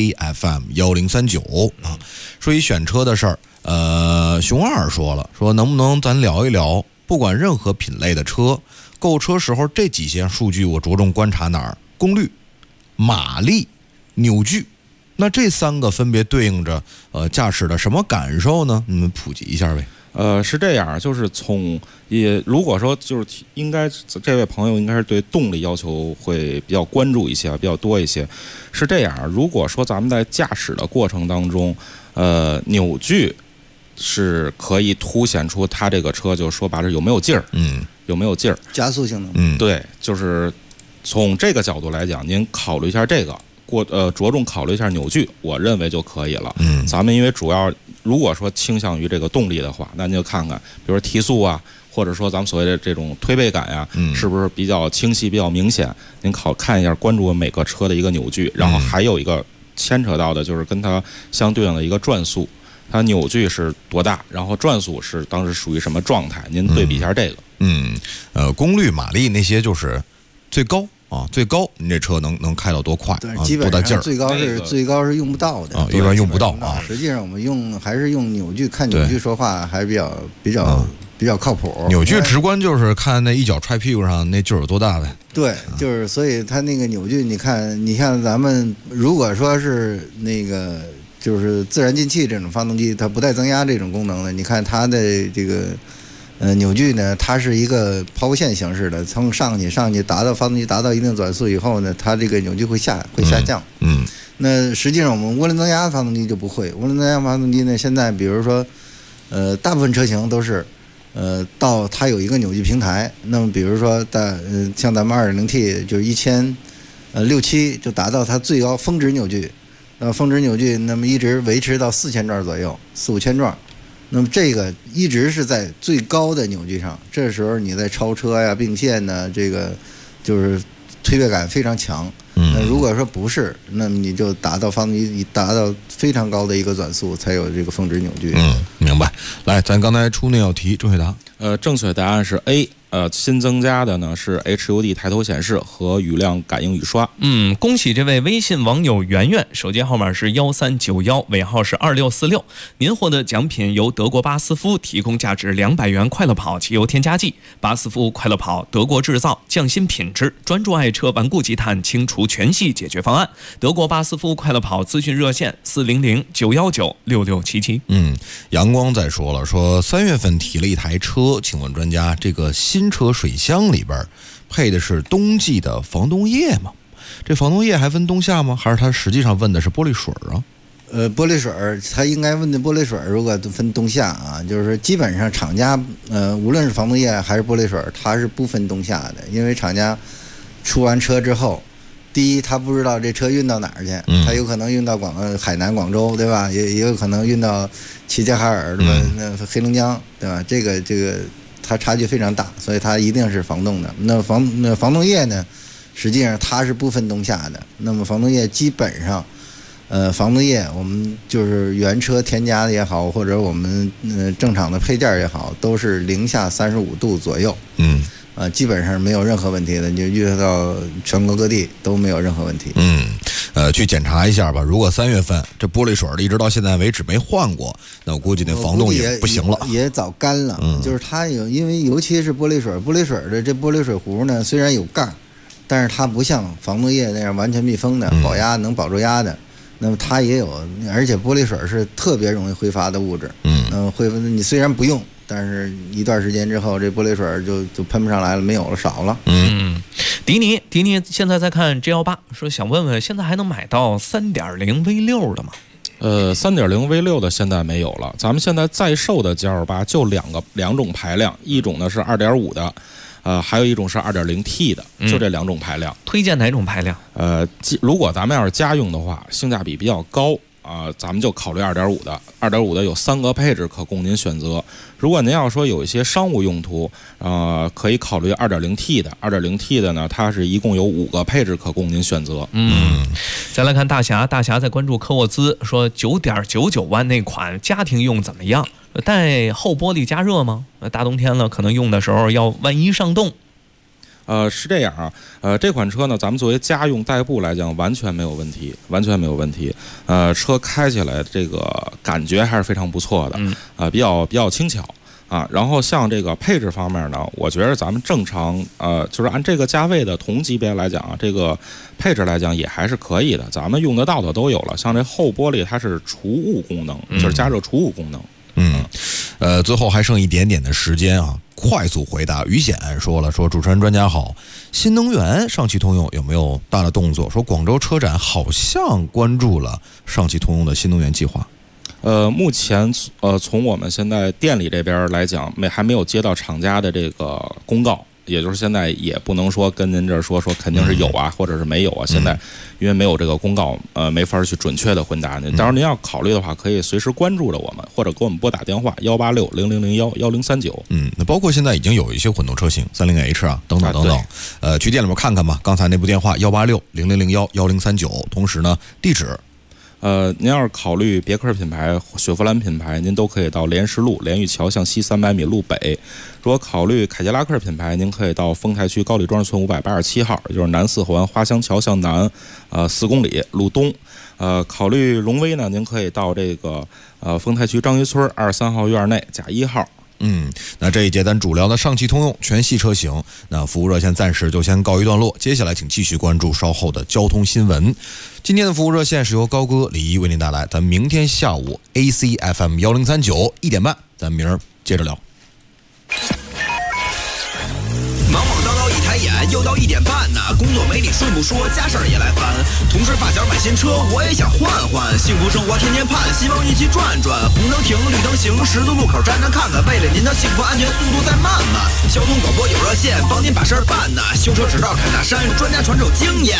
ACFM1039啊。说一选车的事儿，熊二说了，说能不能咱聊一聊，不管任何品类的车，购车时候这几项数据我着重观察哪儿？功率、马力、扭矩。那这3个分别对应着驾驶的什么感受呢？你们普及一下呗。 是这样，就是如果说就是应该这位朋友应该是对动力要求会比较关注一些，比较多一些。是这样，如果说咱们在驾驶的过程当中，扭矩是可以凸显出它这个车就说白了有没有劲儿，有没有劲儿， 加速性能， 对，就是从这个角度来讲，您考虑一下这个。着重考虑一下扭矩，我认为就可以了。咱们因为主要如果说倾向于这个动力的话，那您就看看，比如说提速啊，或者说咱们所谓的这种推背感呀，是不是比较清晰、比较明显？您看一下，关注每个车的一个扭矩，然后还有一个牵扯到的就是跟它相对应的一个转速，它扭矩是多大，然后转速是当时属于什么状态？您对比一下这个。 功率、马力那些就是最高。最高你这车能开到多快？ 基本上最高是用不到的， 一般用不到啊。 实际上我们还是用扭矩，看扭矩说话还是比较靠谱。 扭矩直观就是看那一脚踹屁股上那劲儿有多大呗。 对，就是所以它那个扭矩，你看咱们如果说是那个就是自然进气这种发动机，它不带增压这种功能的，你看它的这个。扭矩呢，它是一个抛物线形式的，从上去发动机达到一定转速以后呢，它这个扭矩会下降。那实际上我们涡轮增压发动机就不会，涡轮增压发动机呢，现在比如说，大部分车型都是，到它有一个扭矩平台，那么比如说像咱们 2.0T 就是1600-7就达到它最高峰值扭矩，峰值扭矩那么一直维持到4000转左右，4-5千转。那么这个一直是在最高的扭矩上，这时候你在超车呀、并线呢，这个就是推背感非常强。那如果说不是，那么你就发动机达到非常高的一个转速，才有这个峰值扭矩。 明白。来，咱刚才出那道题，正确答案。 正确答案是 A。新增加的呢是 HUD 抬头显示和雨量感应雨刷。 恭喜这位微信网友圆圆，手机号码是1391，尾号是2646。您获得奖品由德国巴斯夫提供价值200元快乐跑汽油添加剂。巴斯夫快乐跑，德国制造，匠心品质，专注爱车顽固积碳清除全系解决方案。德国巴斯夫快乐跑咨询热线400-919-6677。 阳光再说了，说3月份提了一台车，请问专家，这个新车水箱里边配的是冬季的防冻液吗？这防冻液还分冬夏吗？还是它实际上问的是玻璃水啊？ 玻璃水它应该问的玻璃水，如果分冬夏啊，就是基本上厂家无论是防冻液还是玻璃水，它是不分冬夏的，因为厂家出完车之后，第一他不知道这车运到哪儿去，他有可能运到海南、广州，对吧？也有可能运到齐齐哈尔，对吧？那黑龙江，对吧？这个它差距非常大，所以它一定是防冻的。那防冻液呢，实际上它是不分冬夏的。那么防冻液基本上，防冻液我们就是原车添加的也好，或者我们正常的配件也好，都是零下35度左右。基本上没有任何问题的，你就运到全国各地都没有任何问题。 去检查一下吧。如果3月份这玻璃水一直到现在为止没换过，那我估计那防冻也不行了， 也早干了。就是它因为尤其是玻璃水的这玻璃水壶呢，虽然有盖，但是它不像防冻液那样完全密封的，保压能保住压的。那么它也有，而且玻璃水是特别容易挥发的物质。你虽然不用，但是一段时间之后，这玻璃水就喷不上来了，没有了，少了。 迪尼现在在看 G18， 说想问问，现在还能买到 3.0 V6 的吗 ？3.0 V6 的现在没有了，咱们现在在售的 G28就两种排量，一种呢是2.5的， 还有一种是 2.0T 的，就这2种排量。 推荐哪种排量？ 如果咱们要是家用的话，性价比比较高。咱们就考虑2.5的，2.5的有3个配置可供您选择。如果您要说有一些商务用途，可以考虑 2.0T 的。2.0T 的呢，它是一共有5个配置可供您选择。 再来看大侠在关注科沃兹，说9.99万那款家庭用怎么样？带后玻璃加热吗？大冬天了，可能用的时候万一上冻。 是这样啊，这款车呢，咱们作为家用代步来讲，完全没有问题，完全没有问题。车开起来这个感觉还是非常不错的，比较轻巧啊。然后像这个配置方面呢，我觉得咱们正常就是按这个价位的同级别来讲啊，这个配置来讲也还是可以的，咱们用得到的都有了。像这后玻璃它是除雾功能，就是加热除雾功能。 最后还剩一点点的时间啊，快速回答。于显说主持人专家好，新能源上汽通用有没有大的动作？说广州车展好像关注了上汽通用的新能源计划。 目前从我们现在店里这边来讲，还没有接到厂家的这个公告。也就是现在也不能说跟您这说肯定是有啊，或者是没有啊。现在因为没有这个公告，没法去准确的回答您。当然您要考虑的话，可以随时关注着我们，或者给我们拨打电话18600011039。 那包括现在已经有一些混动车型30H 啊，等等等等。去店里面看看吧。刚才那部电话18600011039，同时呢，地址。 您要是考虑别克品牌、雪佛兰品牌，您都可以到莲石路莲玉桥向西300米路北。如果考虑凯迪拉克品牌，您可以到丰台区高里庄村587号，也就是南4环花乡桥向南4公里路东。考虑荣威呢，您可以到这个丰台区张掖村23号院内甲1号。 那这一节咱主聊的上汽通用全系车型，那服务热线暂时就先告一段落，接下来请继续关注稍后的交通新闻。今天的服务热线是由高哥李一为您带来，咱明天下午 ACFM 1039 1点半，咱明儿接着聊。 忙忙叨叨一抬眼，又到1点半呢。工作没理顺不说，家事儿也来烦。同事发小买新车，我也想换换。幸福生活天天盼，希望一起转转。红灯停，绿灯行，十字路口站站看看。为了您的幸福安全，速度再慢慢。交通广播有热线，帮您把事儿办呢。修车指导侃大山，专家传授经验。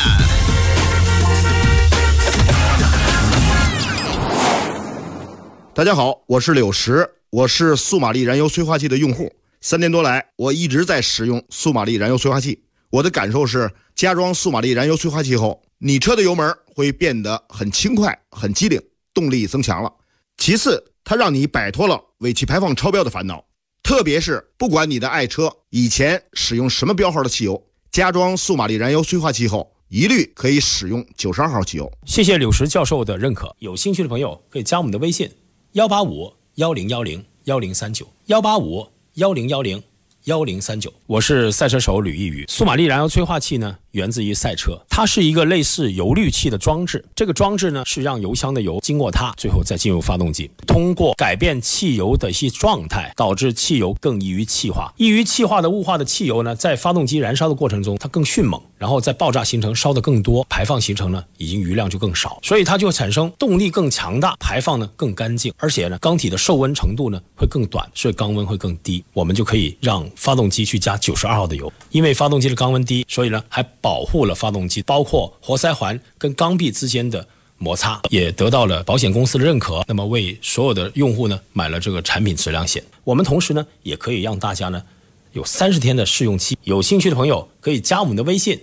大家好，我是柳石，我是速马力燃油催化器的用户。3年多来，我一直在使用速马力燃油催化器。我的感受是，加装速马力燃油催化器后，你车的油门会变得很轻快、很机灵，动力增强了。其次，它让你摆脱了尾气排放超标的烦恼。特别是不管你的爱车以前使用什么标号的汽油，加装速马力燃油催化器后，一律可以使用92号汽油。 谢谢柳石教授的认可。有兴趣的朋友可以加我们的微信185-1010-1039，185-1010-1039。我是赛车手吕一宇。速马力燃油催化器呢，源自于赛车，它是一个类似油滤器的装置。这个装置呢，是让油箱的油经过它，最后再进入发动机，通过改变汽油的一些状态，导致汽油更易于气化。易于气化的雾化的汽油呢，在发动机燃烧的过程中，它更迅猛，然后在爆炸形成烧得更多，排放形成呢，已经余量就更少，所以它就会产生动力更强大，排放呢更干净，而且呢，缸体的受温程度呢会更短，所以缸温会更低。我们就可以让发动机去加92号的油，因为发动机的缸温低，所以呢还保护了发动机，包括活塞环跟缸壁之间的摩擦，也得到了保险公司的认可。那么为所有的用户呢买了这个产品质量险。我们同时呢也可以让大家呢有30天的试用期。有兴趣的朋友可以加我们的微信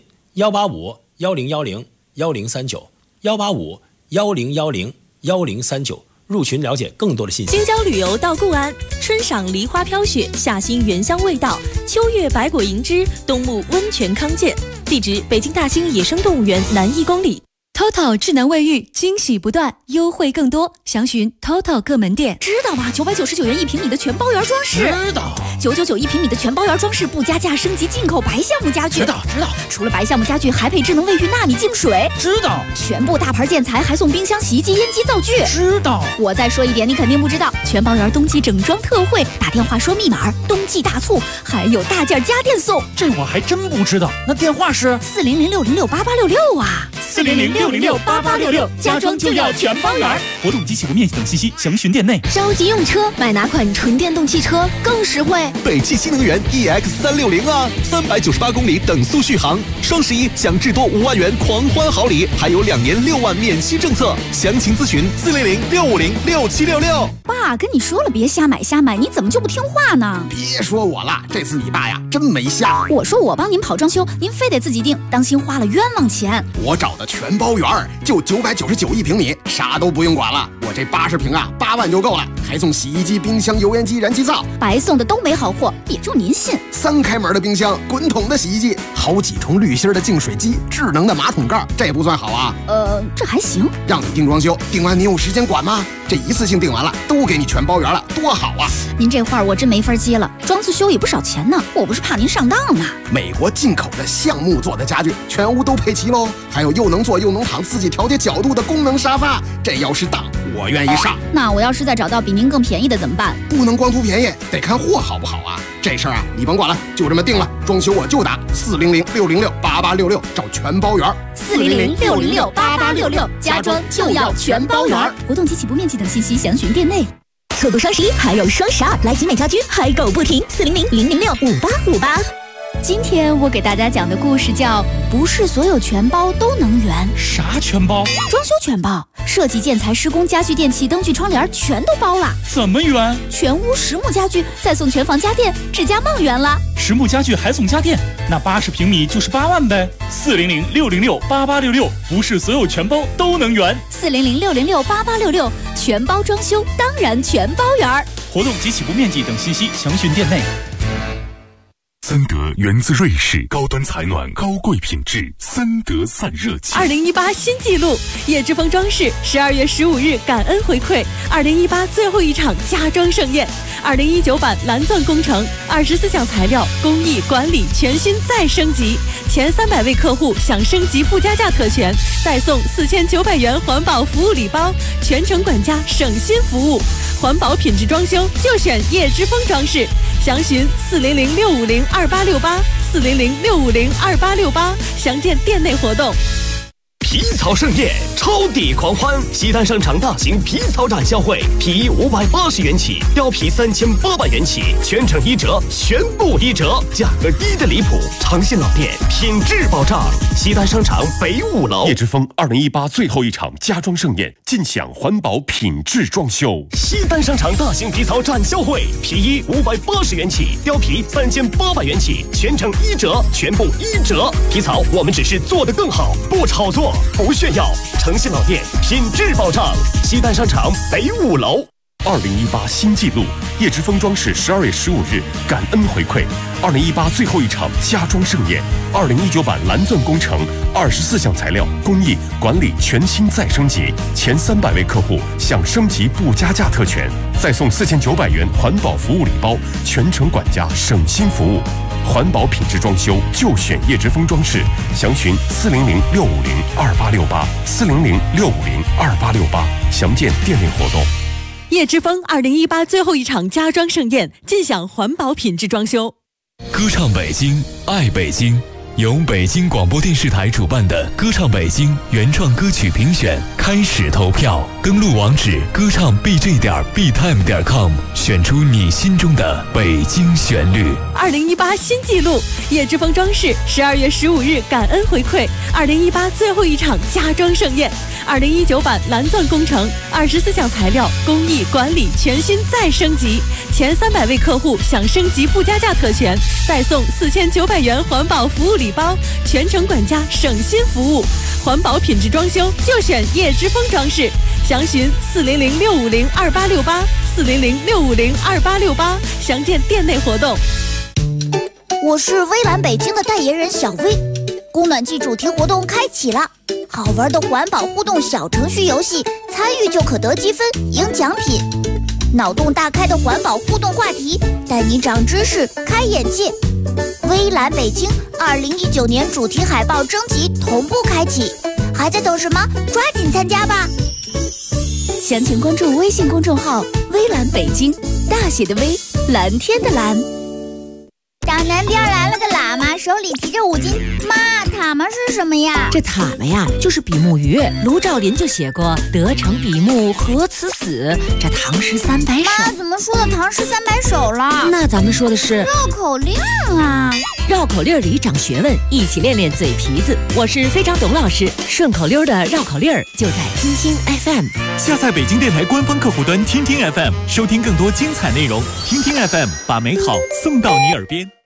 185-1010-1039，185-1010-1039，入群了解更多的信息。 京郊旅游到固安，春赏梨花飘雪，夏兴原香味道，秋月百果盈枝，冬沐温泉康健。地址：北京大兴野生动物园南1公里。TOTO 智能卫浴，惊喜不断，优惠更多，详询 TOTO 各门店。知道吗？999元1平米的全包圆装饰。 知道。 9991平米的全包圆装饰不加价，升级进口白橡木家具。 知道。 除了白橡木家具，还配智能卫浴纳米净水。 知道。 全部大牌建材还送冰箱、洗衣机、烟机、灶具。 知道。 我再说一点，你肯定不知道，全包圆冬季整装特惠，打电话说密码，冬季大促，还有大件家电送。 这我还真不知道，那电话是 400606886啊。 400-606-8866，家装就要全包圆。活动及起步面积等信息详询店内。 着急用车，买哪款纯电动汽车更实惠？ 北汽新能源 EX360啊，398公里等速续航，双11享至多5万元狂欢好礼，还有2年6万免息政策。详情咨询400-650-6766。 爸跟你说了别瞎买，你怎么就不听话呢？ 别说我了，这次你爸呀真没瞎。 我说我帮您跑装修，您非得自己定，当心花了冤枉钱。 我找的全包圆，就999一平米，啥都不用管了。我这80平啊，8万就够了，还送洗衣机、冰箱、油烟机、燃气灶， 白送的都没好货，也就您信。 3开门的冰箱，滚筒的洗衣机，好几重滤芯的净水机，智能的马桶盖，这不算好啊？ 这还行。 让你定装修，定完你有时间管吗？这一次性定完了，都给你全包圆了，多好啊！ 您这话我真没法接了，装次修也不少钱呢，我不是怕您上当呢。 美国进口的橡木做的家具，全屋都配齐喽，还有又能坐又能躺、自己调节角度的功能沙发，这要是当，我愿意上。 那我要是再找到比您更便宜的怎么办？ 不能光图便宜，得看货好不好啊！这事儿啊，你甭管了，就这么定了。装修我就打400-606-8866，找全包圆。 400-606-8866，家装就要全包圆。活动及起步面积等信息详询店内。 错过双11还有双12，来集美家居嗨购不停，400-006-5858。 今天我给大家讲的故事叫不是所有全包都能圆。 啥全包？ 装修全包，设计、建材、施工、家具、电器、灯具、窗帘全都包了。 怎么圆？ 全屋实木家具，再送全房家电，指甲梦圆了。 实木家具还送家电，那80平米就是8万呗。400-606-8866，不是所有全包都能圆。 400-606-8866，全包装修当然全包圆。 活动及起步面积等信息详询店内。 森德源自瑞士，高端采暖，高贵品质，森德散热器。 2018新纪录，叶之峰装饰12月15日感恩回馈2018最后一场家装盛宴，2019版蓝钻工程，24项材料工艺管理全新再升级，前300位客户享升级不加价特权，再送4900元环保服务礼包，全程管家省心服务，环保品质装修就选叶之峰装饰。详询400-650-2868，400-650-2868，详见店内活动。 皮草盛宴，超抵狂欢！西单商场大型皮草展销会，皮衣580元起，貂皮3800元起，全程1折，全部1折，价格低的离谱。诚信老店，品质保障。西单商场北5楼。 叶之峰2018最后一场家装盛宴，尽享环保品质装修。 西单商场大型皮草展销会，皮衣580元起，貂皮3800元起，全程1折，全部1折。皮草我们只是做得更好，不炒作。不炫耀，诚信老店，品质保障。西单商场北5楼。 2018新纪录，叶之峰装饰12月15日感恩回馈2018最后一场家装盛宴，2019版蓝钻工程，24项材料工艺管理全新再升级，前300位客户享升级不加价特权，再送4900元环保服务礼包，全程管家省心服务。环保品质装修就选叶之峰装饰，详询400-650-2868，400-650-2868，详见店内活动。 叶之峰2018最后一场家装盛宴，尽享环保品质装修。 歌唱北京，爱北京，由北京广播电视台主办的歌唱北京原创歌曲评选开始投票，登录网址歌唱 bj.btime.com， 选出你心中的北京旋律。 2018新纪录，叶之峰装饰12月15日感恩回馈2018最后一场家装盛宴，2019版蓝钻工程，24项材料工艺管理全新再升级，前300位客户享升级不加价特权，再送4900元环保服务礼包，全程管家省心服务，环保品质装修就选叶之峰装饰。详询400-650-2868，400-650-2868，详见店内活动。 我是微蓝北京的代言人小薇，供暖季主题活动开启了，好玩的环保互动小程序游戏，参与就可得积分赢奖品。脑洞大开的环保互动话题，带你长知识开眼界。微蓝北京2019年主题海报征集同步开启，还在等什么？抓紧参加吧！详情关注微信公众号微蓝北京，大写的微，蓝天的蓝。张南边来了个喇嘛，手里提着5斤。妈，塔嘛是什么呀？ 这塔嘛呀，就是比目鱼。卢照邻就写过“得成比目何辞死”，这唐诗300首。 妈，怎么说的唐诗300首了？ 那咱们说的是绕口令啊！ 绕口令里长学问，一起练练嘴皮子。我是非常懂老师，顺口溜的绕口令就在听听 FM。 下载北京电台官方客户端听听 FM， 收听更多精彩内容。听听 FM， 把美好送到你耳边。